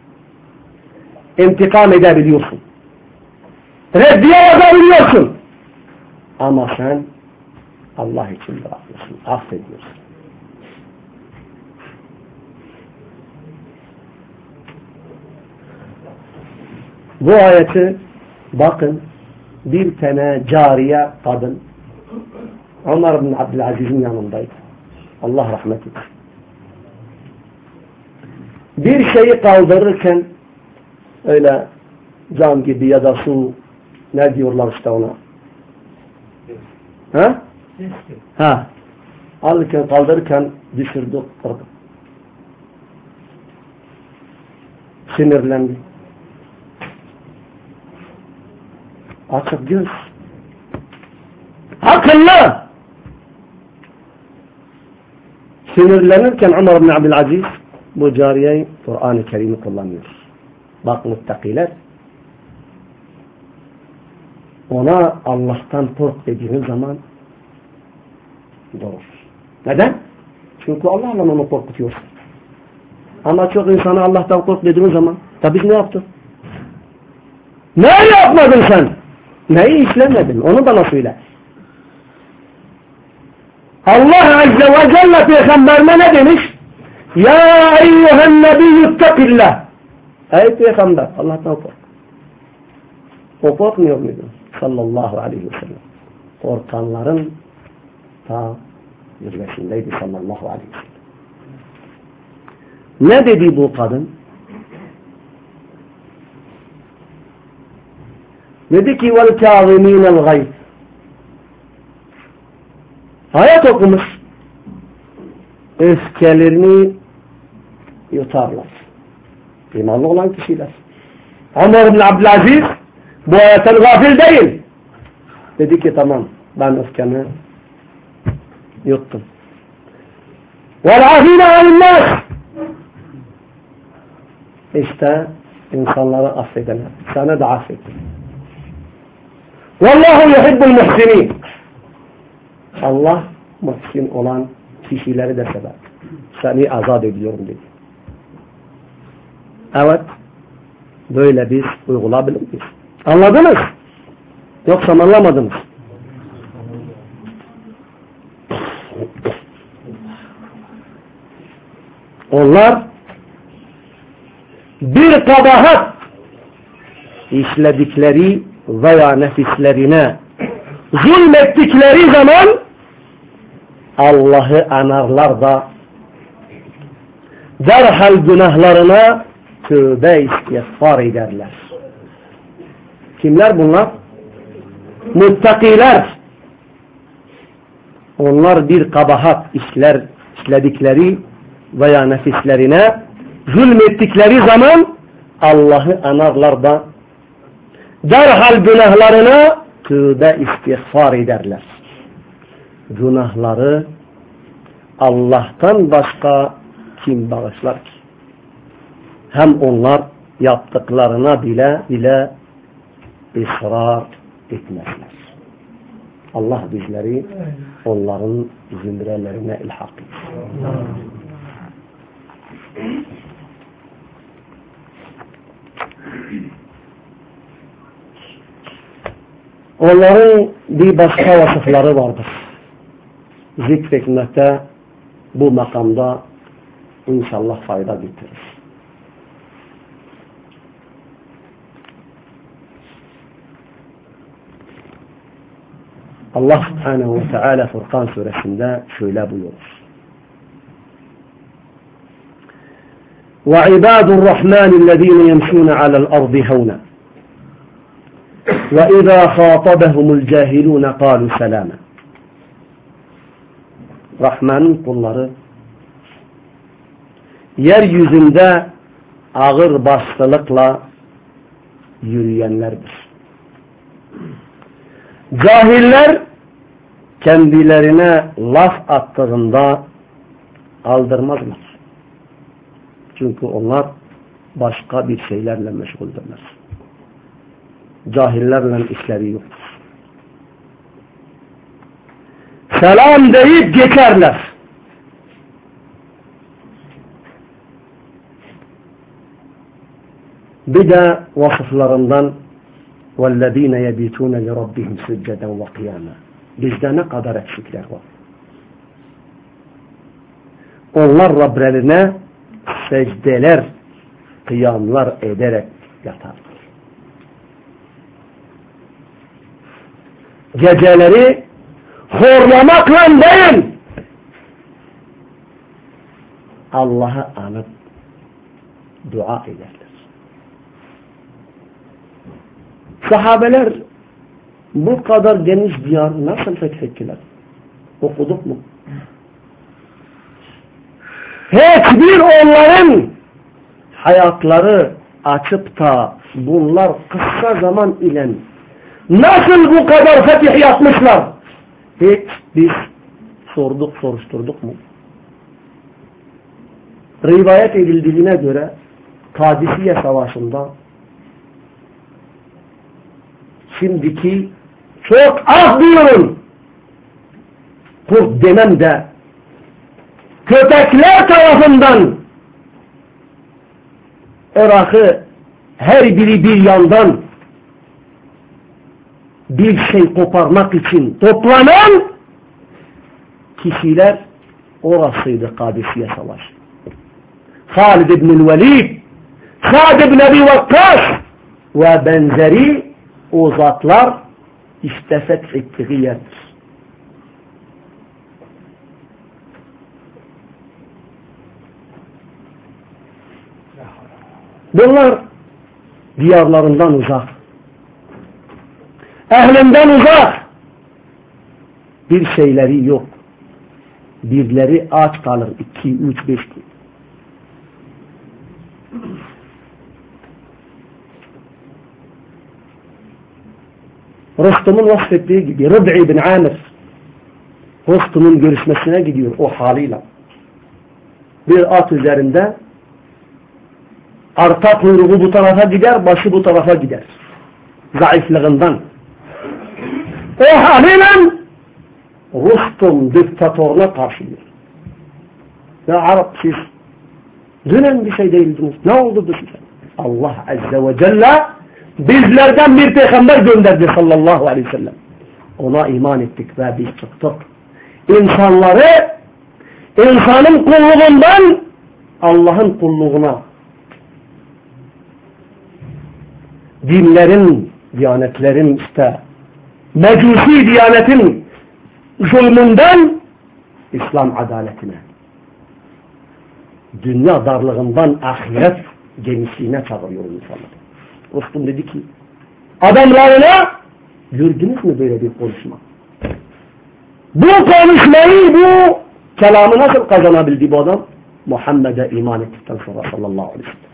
intikam edebiliyorsun. Reddiye yazabiliyorsun. Ama sen Allah için bırakıyorsun. Affediyorsun. Bu ayeti bakın, bir tane cariye kadın Ömer bin Abdülaziz'in yanındaydı. Allah rahmet eylesin. Bir şeyi kaldırırken öyle cam gibi ya da su, ne diyorlar işte ona? Ha? Ha. Alırken kaldırırken düşürdü, kırdı. Sinirlendi. Açık göz. Akıllı. Sinirlenirken Ömer bin Abdülaziz bu cariyeyi Kur'an-ı Kerim'i kullanıyor. Bak muttakiler, ona Allah'tan kork dediğiniz zaman durur. Neden? Çünkü Allah'la onu korkutuyor. Ama çok insana Allah'tan kork dediğiniz zaman tabi biz ne yaptık? Ne yapmadın sen? Neyi işlemedin? Onu bana söyle. Allah Azze ve Celle Peygamberine ne demiş? Ya eyyühen nebiyyü ttekillah. Ey Peygamber, Allah'tan kork. O korkmuyor muydu? Sallallahu aleyhi ve sellem. Korkanların ta zirvesindeydi sallallahu aleyhi ve sellem. Ne dedi bu kadın? Dedi ki vel kâzimînel gayz. Ayet okumuş. Öfkelerini yutarlar. İmanlı olan kişiler. Ömer bin Abdülaziz bu ayetten gafil değil. Dedi ki tamam ben öfkemi yuttum. وَالْعَفِينَ عَنِ النَّاسِ İşte insanları affedenler. Sana da affettim. وَاللّٰهُ يُحِبُّ الْمُحْسِنِينَ Allah muhsin olan kişileri de sever. Seni azat ediyorum dedi. Evet. Böyle biz uygulayabilir miyiz? Anladınız? Yoksa anlamadınız. Onlar bir kabahat işledikleri veya nefislerine zulmettikleri zaman Allah'ı anarlar da derhal günahlarına tövbe istiğfar ederler. Kimler bunlar? Muttakiler. Onlar bir kabahat işler, işledikleri veya nefislerine zulmettikleri zaman Allah'ı anarlar da derhal günahlarına tövbe istiğfar ederler. Günahları Allah'tan başka kim bağışlar ki? Hem onlar yaptıklarına bile bile ısrar etmezler. Allah bizleri onların zümrelerine ilhak etsin. Onların bir başka vasıfları vardır. Zikretmekte bu makamda inşallah fayda getirir. Allah Subhanahu ve Teala Furkan suresinde şöyle buyurur. وَعِبَادُ الرَّحْمَنِ الَّذ۪ينَ يَمْشُونَ عَلَى الْأَرْضِ هَوْنًا وَإِذَا خَاطَبَهُمُ الْجَاهِلُونَ قَالُوا سَلَامًا. Rahman'ın kulları yeryüzünde ağır bastılıkla yürüyenlerdir. Cahiller kendilerine laf attığında aldırmazlar. Çünkü onlar başka bir şeylerle meşguldürler. Cahillerle işleri yoktur. Selam deyip geçerler. Bir de vasıflarından وَالَّذ۪ينَ يَبِيتُونَ لِرَبِّهِمْ سُجَّدًا وَقِيَامًا. Bizde ne kadar eksikler var. Onlar Rablerine secdeler, kıyamlar ederek yatarlar. Geceleri horlamakla değil, Allah'ı anıp dua ederler. Sahabeler bu kadar geniş diyarı nasıl fethettiler? Okuduk mu? Hiçbir onların hayatları açıp da bunlar kısa zaman ile nasıl bu kadar fetih yapmışlar? Hiç biz sorduk, soruşturduk mu? Rivayet edildiğine göre Kadisiye Savaşı'nda şimdiki çok az diyorum, kurt demem de köpekler tarafından Irak'ı her biri bir yandan bir şey koparmak için toplanan kişiler orasıydı Kadisiye Savaşı. Halid ibn Velid, Sa'd ibn Abi Vakkas ve benzeri o zatlar işte fethettiği yerdir. Bunlar diyarlarından uzak, ehlinden uzak, bir şeyleri yok. Birleri aç kalır iki, üç, beş gün. Rostum'un vasfettiği gibi Rıb'i bin Amir Rostum'un görüşmesine gidiyor o haliyle. Bir at üzerinde arka kuyruğu bu tarafa gider, başı bu tarafa gider. Zayıflığından. O haliyle Rostum diktatörüne karşılıyor. Ya Arap siz dünün bir şey değildiniz. Ne oldu bu size? Allah Azze ve Celle bizlerden bir peygamber gönderdi sallallahu aleyhi ve sellem. Ona iman ettik ve biz çıktık. İnsanları insanın kulluğundan Allah'ın kulluğuna, dinlerin, diyanetlerin işte mecusi diyanetin zulmünden İslam adaletine, dünya darlığından ahiret genişliğine çağırıyor insanlar. Rostum dedi ki adamlarına gördünüz mü böyle bir konuşma? Bu konuşmayı, bu kelamı nasıl kazanabildi bu adam? Muhammed'e iman ettikten sonra sallallahu aleyhi ve sellem.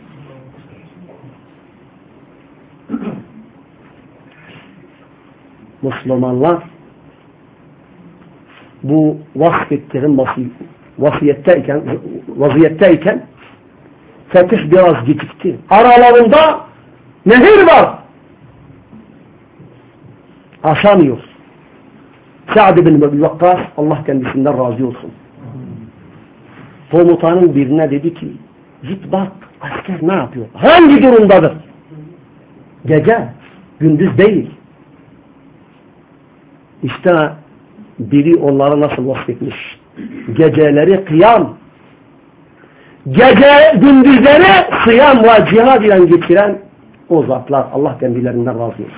Müslümanlar bu vasfettiğin vasiyetteyken, vaziyetteyken fetih biraz gecikti. Aralarında nehir var. Aşamıyor. Sa'd ibn Abi Vakkas Allah kendisinden razı olsun. Komutanın birine dedi ki git bak asker ne yapıyor? Hangi durumdadır? Gece, gündüz değil. İşte biri onları nasıl vasfetmiş? Geceleri kıyam, gece gündüzleri sıyam ve cihad ile geçiren o zatlar. Allah kendilerinden razı olsun.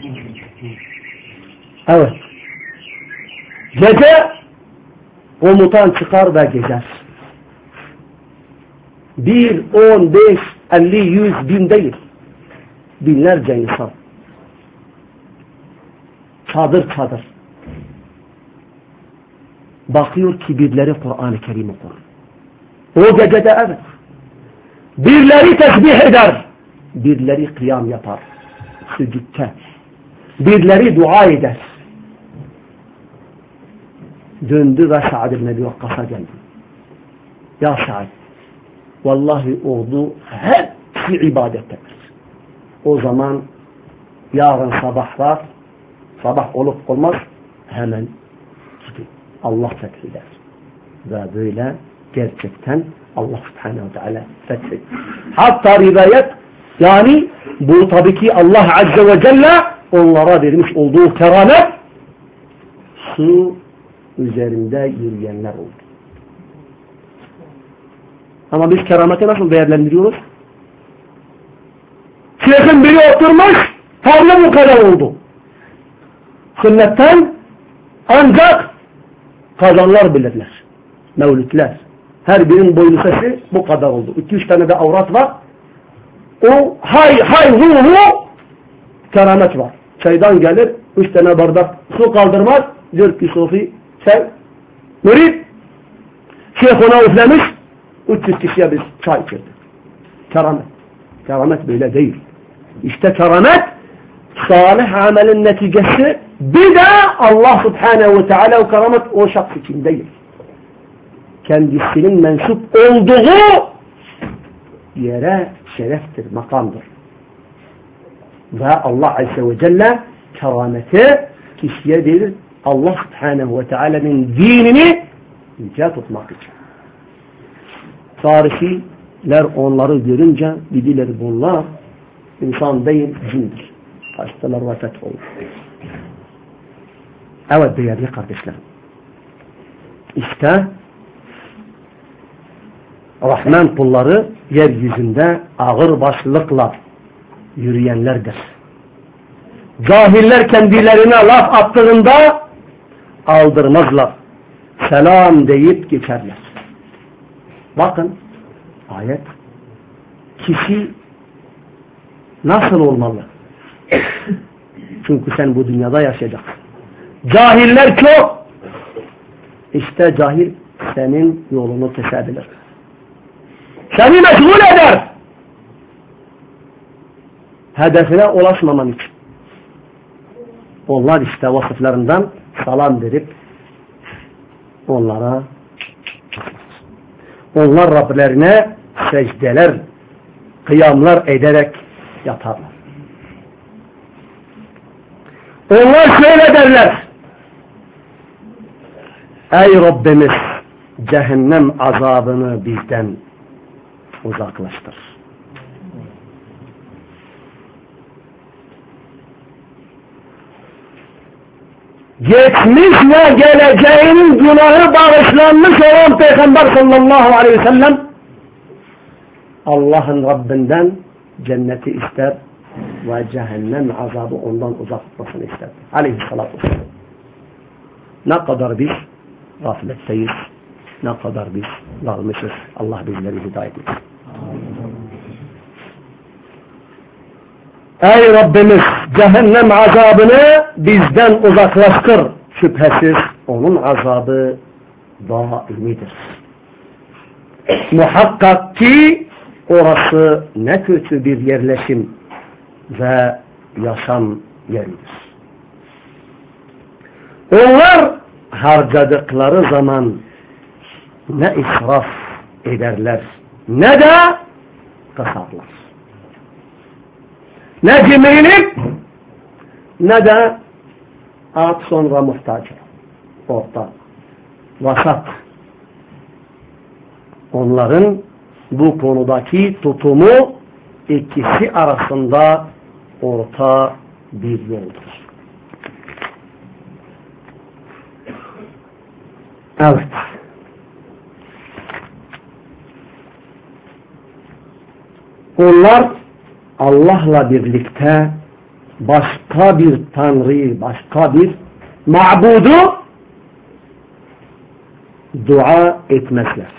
Evet. Gece komutan çıkar ve gezer. Bir, on, beş, elli, yüz, bin değil. Binlerce insan. Çadır çadır. Bakıyor ki birileri Kur'an-ı Kerim okur. O gecede evet. Birileri tesbih eder. Birileri kıyam yapar. Sücütte. Birileri dua eder. Döndü ve Sa'd ibn Ebi Vakkas'a geldi. Ya Sa'd, vallahi ordu hepsi ibadettedir. O zaman yarın sabahlar, sabah olup olmaz hemen gidin. Allah fetheder. Ve böyle gerçekten Allah Subhanahu ve Teala fetheder. Hatta rivayet, yani bu tabii ki Allah Azze ve Celle onlara vermiş olduğu keramet, su üzerinde yürüyenler oldu. Ama biz kerameti nasıl değerlendiriyoruz? Şeyhin biri oturmuş, tablo bu kadar oldu. Sünnetten ancak kazanlar bilirler. Mevlütler. Her birinin boynu sesi bu kadar oldu. İki üç tane de avrat var. O hay hay hu hu keramet var. Çaydan gelir, üç tane bardak su kaldırmaz. Diyor ki Sofi sen mürid şeyh ona üflemiş, üç yüz kişiye biz çay içirdik. Keramet. Keramet böyle değil. İşte keramet salih amelin neticesi, bir de Allah Subhanahu ve Teala o keramet o şahs için değil. Kendisinin mensup olduğu yere şereftir, makamdır. Ve Allah Azze ve Celle kerameti kişiye değil, Allah Subhanahu ve Teala'nın dinini yüce tutmak için. Farisiler onları görünce dediler bunlar insan değil cindir. Hastalar vefat olur. Evet değerli kardeşlerim. İşte Rahman kulları yeryüzünde ağır başlılıkla yürüyenlerdir. Cahiller kendilerine laf attığında aldırmazlar. Selam deyip geçerler. Bakın ayet. Kişi nasıl olmalı? Çünkü sen bu dünyada yaşayacaksın. Cahiller çok. İşte cahil senin yolunu kesebilir. Seni meşgul eder. Hedefine ulaşmaman için. Onlar işte vasıflarından salam verip onlara onlar Rablerine secdeler, kıyamlar ederek yatarlar. Onlar şöyle derler. Ey Rabbimiz, cehennem azabını bizden uzaklaştır. Geçmiş ve geleceğin günahı bağışlanmış olan Peygamber sallallahu aleyhi ve sellem Allah'ın Rabbinden cenneti ister ve cehennem azabı ondan uzak tutmasını ister. Aleyhissalatu vesselam. Ne kadar biz gafletteyiz, ne kadar biz dalmışız. Allah bizleri hidayet etsin. Ey Rabbimiz, cehennem azabını bizden uzaklaştır. Şüphesiz onun azabı daimidir. Muhakkak ki orası ne kötü bir yerleşim ve yaşam yeridir. Onlar harcadıkları zaman ne israf ederler ne de kasarlar. Ne cimrilik ne de at sonra muhtaç. Orta. Vasat. Onların bu konudaki tutumu ikisi arasında orta bir yoldur. Evet. Onlar Allah'la birlikte başka bir tanrıyı, başka bir ma'budu dua etmezler.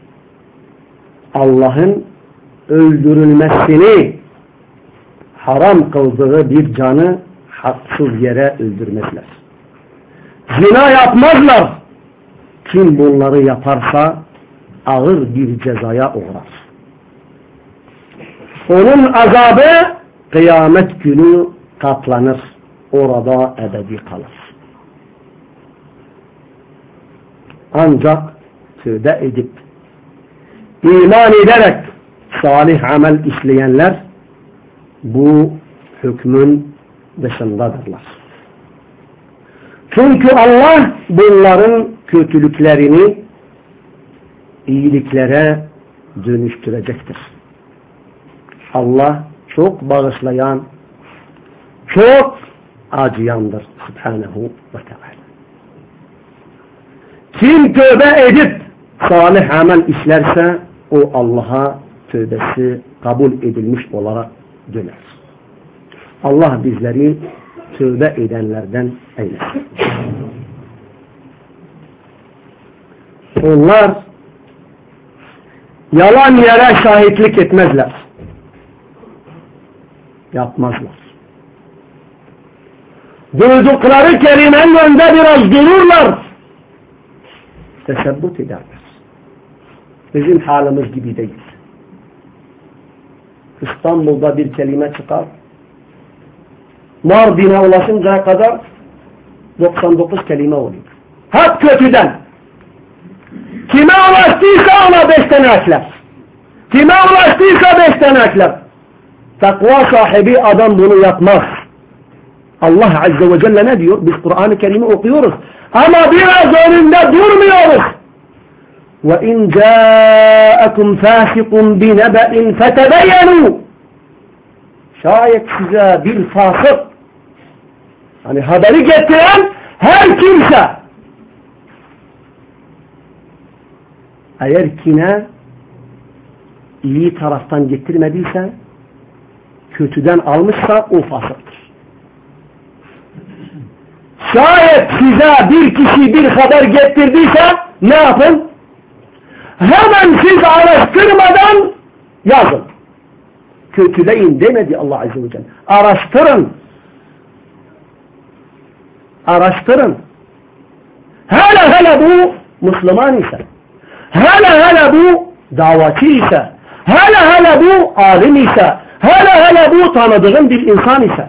Allah'ın öldürülmesini haram kıldığı bir canı haksız yere öldürmezler. Zina yapmazlar. Kim bunları yaparsa ağır bir cezaya uğrar. Onun azabı kıyamet günü katlanır. Orada ebedi kalır. Ancak tövbe edip iman ederek salih amel işleyenler bu hükmün dışındadırlar. Çünkü Allah bunların kötülüklerini iyiliklere dönüştürecektir. Allah çok bağışlayan, çok acıyandır Subhanahu ve Teala. Kim tövbe edip salih amel işlerse o Allah'a tövbesi kabul edilmiş olarak döner. Allah bizleri tövbe edenlerden eylesin. Onlar yalan yere şahitlik etmezler. Yapmazlar. Duydukları kelimenin önünde biraz dururlar. Tesebbüt ederler. Bizim halimiz gibi değil. İstanbul'da bir kelime çıkar. Mardin'e ulaşıncaya kadar doksan dokuz kelime oluyor. Hep kötüden. Kime ulaştıysa ona beş tane ekler. Kime ulaştıysa beş tane ekler. Takva sahibi adam bunu yapmaz. Allah Azze ve Celle ne diyor? Biz Kur'an-ı Kerim'i okuyoruz. Ama biraz önünde durmuyoruz. وَاِنْ جَاءَكُمْ فَاسِقٌ بِنَبَئٍ فَتَبَيَّنُوا Şayet size bir fasık, hani haberi getiren her kimse, eğer kine iyi taraftan getirmediyse, kötüden almışsa o fasıktır. Şayet size bir kişi bir haber getirdiyse ne yapın? Hemen siz araştırmadan yazın. Kötüleyin demedi Allah Azze ve Celle. Araştırın. Araştırın. Hele hele bu Müslüman ise, hele hele bu davatçı ise, hele hele bu alim ise, hele hele bu tanıdığın bir insan ise,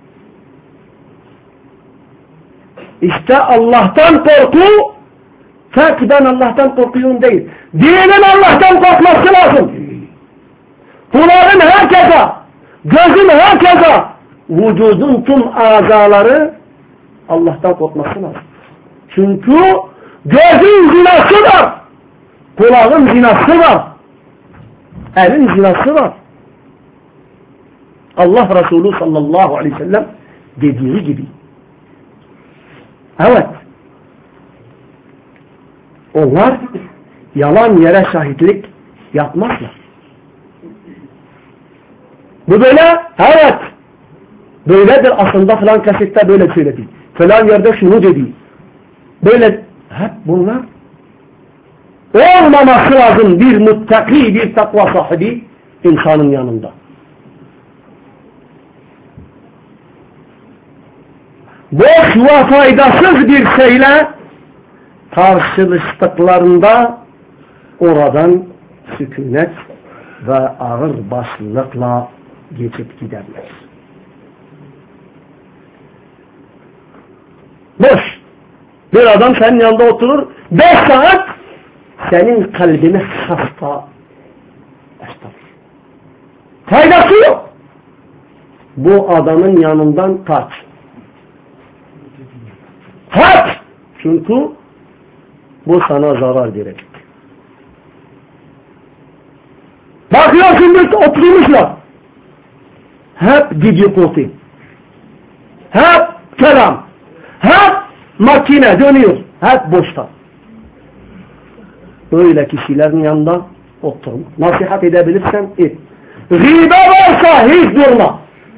İşte Allah'tan korku, tek ben Allah'tan korkuyorum değil. Dinin Allah'tan korkması lazım. Kulağın herkese, gözün herkese, vücudun tüm azaları Allah'tan korkması lazım. Çünkü gözün zinası var, kulağın zinası var, elin zinası var. Allah Resulü sallallahu aleyhi ve sellem dediği gibi. Evet. Onlar yalan yere şahitlik yapmazlar. Bu böyle, evet. Böyledir aslında falan kasette böyle söyledi. Falan yerde şunu dedi. Böyle hep bunlar olmaması lazım bir muttaki, bir takva sahibi insanın yanında. Boş ve faydasız bir şeyle karşılaştıklarında oradan sükunet ve ağır başlılıkla geçip giderler. Boş. Bir adam senin yanında oturur, beş saat senin kalbini hasta eder. Faydası yok. Bu adamın yanından kaç. Kaç! Çünkü bu sana zarar verecek. Bakıyorsun biz oturmuşlar. Hep dedikodu. Hep kelam. Hep makine dönüyor. Hep boşta. öyle kişilerin yanında oturma. Nasihat edebilirsen et. Gıybet varsa hiç durma.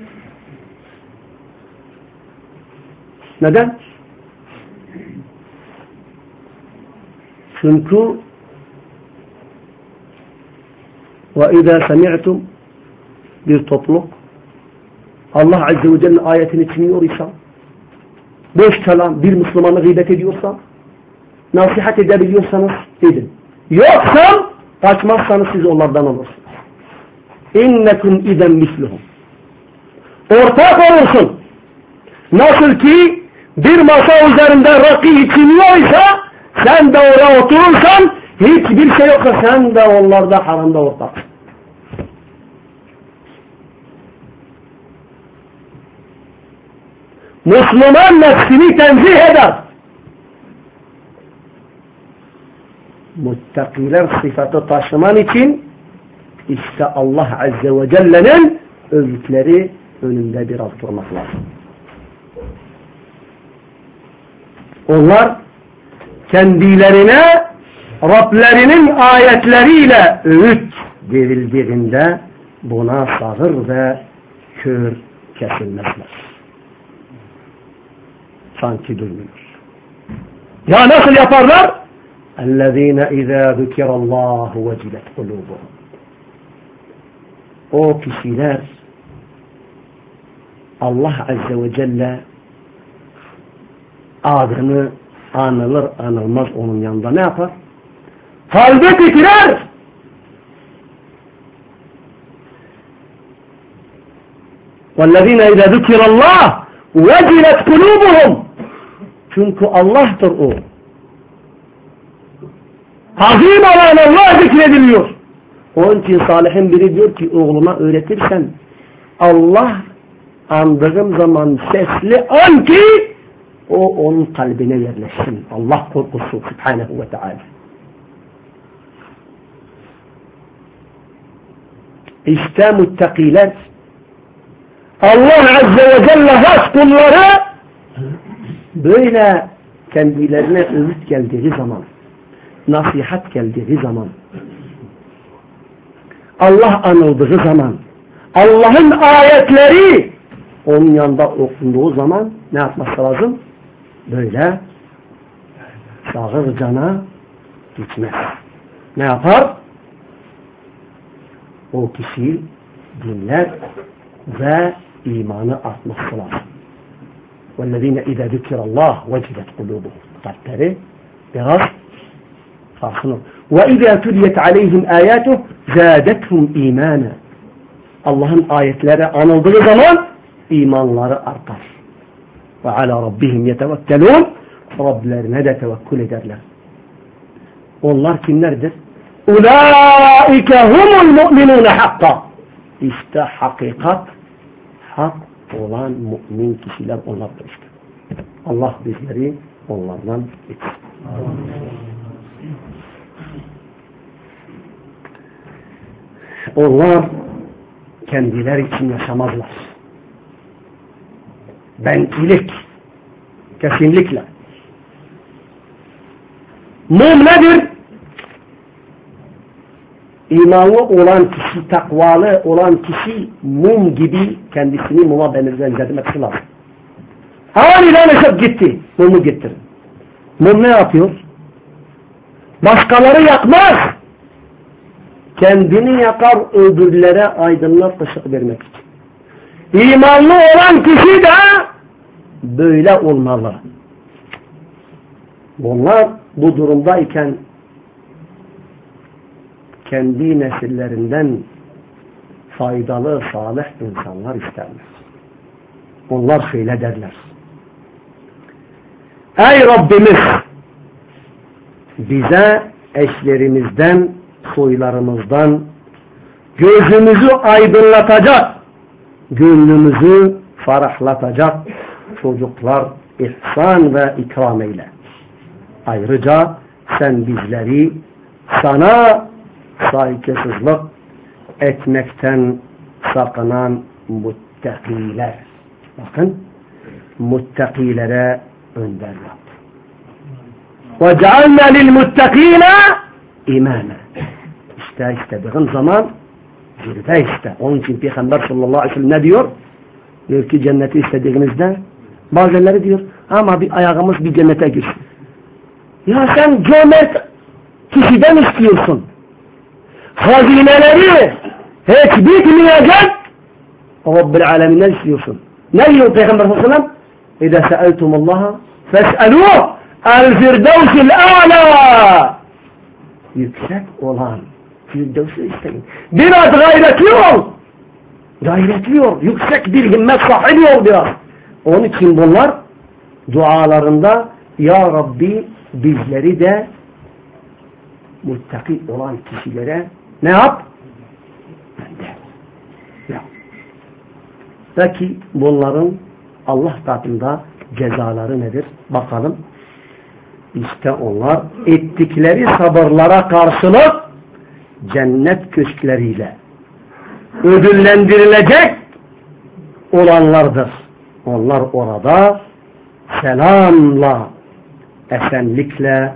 Neden? Çünkü وَاِذَا سَمِعْتُمْ bir topluluk Allah Azze ve Celle'nin ayetini çiğniyor ise, boş kalan bir Müslümanı gıybet ediyorsa, nasihat edebiliyorsanız edin. Yoksa kaçmazsanız siz onlardan olursunuz. اِنَّكُمْ اِذَنْ مِثْلُهُمْ ortak olursun. Nasıl ki bir masa üzerinde rakı içiliyorsa, sen de oraya oturursan, hiçbir şey yoksa sen de onlarda haramda ortaksın. Müslüman nefsini tenzih eder. Muttakiler sıfatı taşıman için işte Allah Azze ve Celle'nin övgütleri önünde biraz durmak lazım. Onlar kendilerine Rablerinin ayetleriyle öğüt verildiğinde buna sağır ve kör kesilmezler. Sanki duymuyor. Ya nasıl yaparlar? اَلَّذ۪ينَ اِذَا ذُكِرَ اللّٰهُ وَجِلَتْ قُلُوبُهُمْ o kişiler Allah Azze ve Celle adını anılır anılmaz onun yanında ne yapar? Kalbi titrer. وَالَّذ۪ينَ اِذَا ذُكِرَ اللّٰهُ وَجِلَتْ قُلُوبُهُمْ çünkü Allah'tır o. Azim olan Allah zikrediliyor. Onun için Salih'in biri diyor ki oğluma öğretirsen Allah andığım zaman sesli an ki o onun kalbine yerleşsin. Allah korkusu Subhanahu ve Teala. İşte muttakiler Allah Azze ve Celle has kulları böyle kendilerine öğüt geldiği zaman, nasihat geldiği zaman, Allah anıldığı zaman, Allah'ın ayetleri onun yanında okunduğu zaman ne yapması lazım? Böyle sağır cana gitmez. Ne yapar? O kişi dinler ve imanı artması lazım. وَالَّذ۪ينَ اِذَا ذُكِرَ اللّٰهُ وَجِلَتْ قُلُوبُهُمْ kalpleri biraz sarsınır. وَاِذَا تُلْيَتْ عَلَيْهِمْ آيَاتُهُ زَادَتْهُمْ اِيمَانًا Allah'ın ayetleri anıldığı zaman imanları artar. وَعَلَى رَبِّهِمْ يَتَوَكَّلُونَ Rablerine de tevekkül ederler. Onlar kimlerdir? اُولَٰئِكَ هُمُ الْمُؤْمِنُونَ حَقًّا İşte hakikat, hak olan mümin kişiler onlardır işte. Allah bizleri onlardan etsin. Onlar kendiler için yaşamazlar. Bencilik kesinlikle. Mum nedir? İmanlı olan kişi, takvalı olan kişi mum gibi kendisini muma benzetmesi lazım. Aniden ışık gitti. Mumu getirin. Mum ne yapıyor? Başkaları yakmaz. Kendini yakar, öbürlere aydınlık ışık vermek için. İmanlı olan kişi de böyle olmalı. Bunlar bu durumdayken kendi nesillerinden faydalı, salih insanlar isterler. Onlar şöyle derler. Ey Rabbimiz! Bize eşlerimizden, soylarımızdan gözümüzü aydınlatacak, gönlümüzü ferahlatacak çocuklar ihsan ve ikram eyle. Ayrıca sen bizleri sana saygısızlık etmekten sakınan muttakiler. Bakın, muttakilere önder yap. وَجَعَلْنَا لِلْمُتَّقِينَ imama. İste istediğin zaman zirve iste. Onun için Peygamber sallallahu aleyhi ve sellem ne diyor? Diyor ki cenneti istediğinizde bazıları diyor ama bir ayağımız bir cennete girsin. Ya sen cömert kişiden istiyorsun. Hazineleri hiç bitmeyecek Rabbil aleminden istiyorsun. Ne diyor Peygamber sallallahu aleyhi ve sellem? İzâ se'eltumullaha fes'elûh el-firdevsil a'lâ. Yüksek olan Firdevs'i isteyin. Biraz gayretli ol. Gayretli ol. Yüksek bir himmet sahibi ol biraz. Onun için bunlar dualarında Ya Rabbi bizleri de muttaki olan kişilere ne yap? Ben de. Ya. Peki bunların Allah katında cezaları nedir? Bakalım. İşte onlar ettikleri sabırlara karşılık cennet köşkleriyle ödüllendirilecek olanlardır. Onlar orada selamla, esenlikle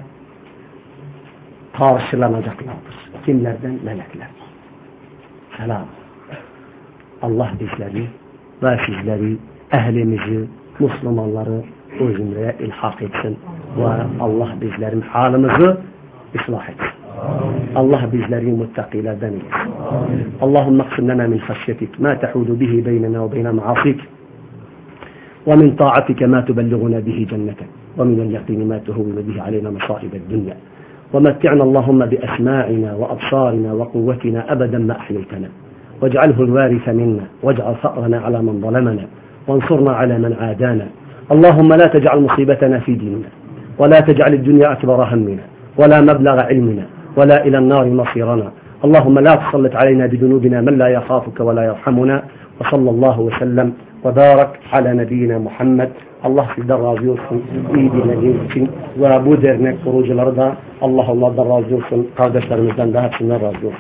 karşılanacaklardır. Kimlerden? Melekler. Selam. Allah bizleri ve sizleri, ehlimizi, Müslümanları o zümreye ilhak etsin. Ve Allah bizlerin halimizi ıslah etsin. Allah bizleri muttakilerden eylesin. Allahümme aksim lana min haşyetik ma tehudu bihi beynena ve beyne maasik ومن طاعتك ما تبلغنا به جنتك ومن اليقين ما تهون به علينا مصائب الدنيا ومتعنا اللهم بأسماعنا وأبصارنا وقوتنا أبدا ما أحييتنا واجعله الوارث منا واجعل ثأرنا على من ظلمنا وانصرنا على من عادانا اللهم لا تجعل مصيبتنا في ديننا ولا تجعل الدنيا أكبر همنا ولا مبلغ علمنا ولا إلى النار مصيرنا اللهم لا تسلط علينا بذنوبنا من لا يخافك ولا يرحمنا وصلى الله وسلم وبارك على نبينا Muhammed. Allah sizden razı olsun. İyi dinlediğiniz için ve bu dernek kurucuları da Allah onlardan razı olsun. Kardeşlerimizden de hepsinden razı olsun.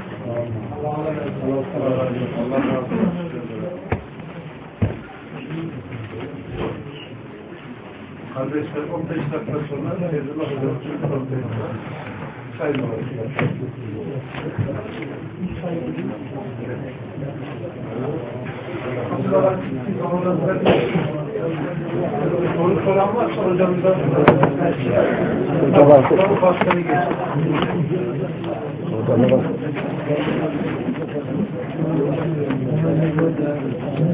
Kardeşler on beş dakika sonra Sayın soru soran varsa hocamızdan hocam başkanı geçsin.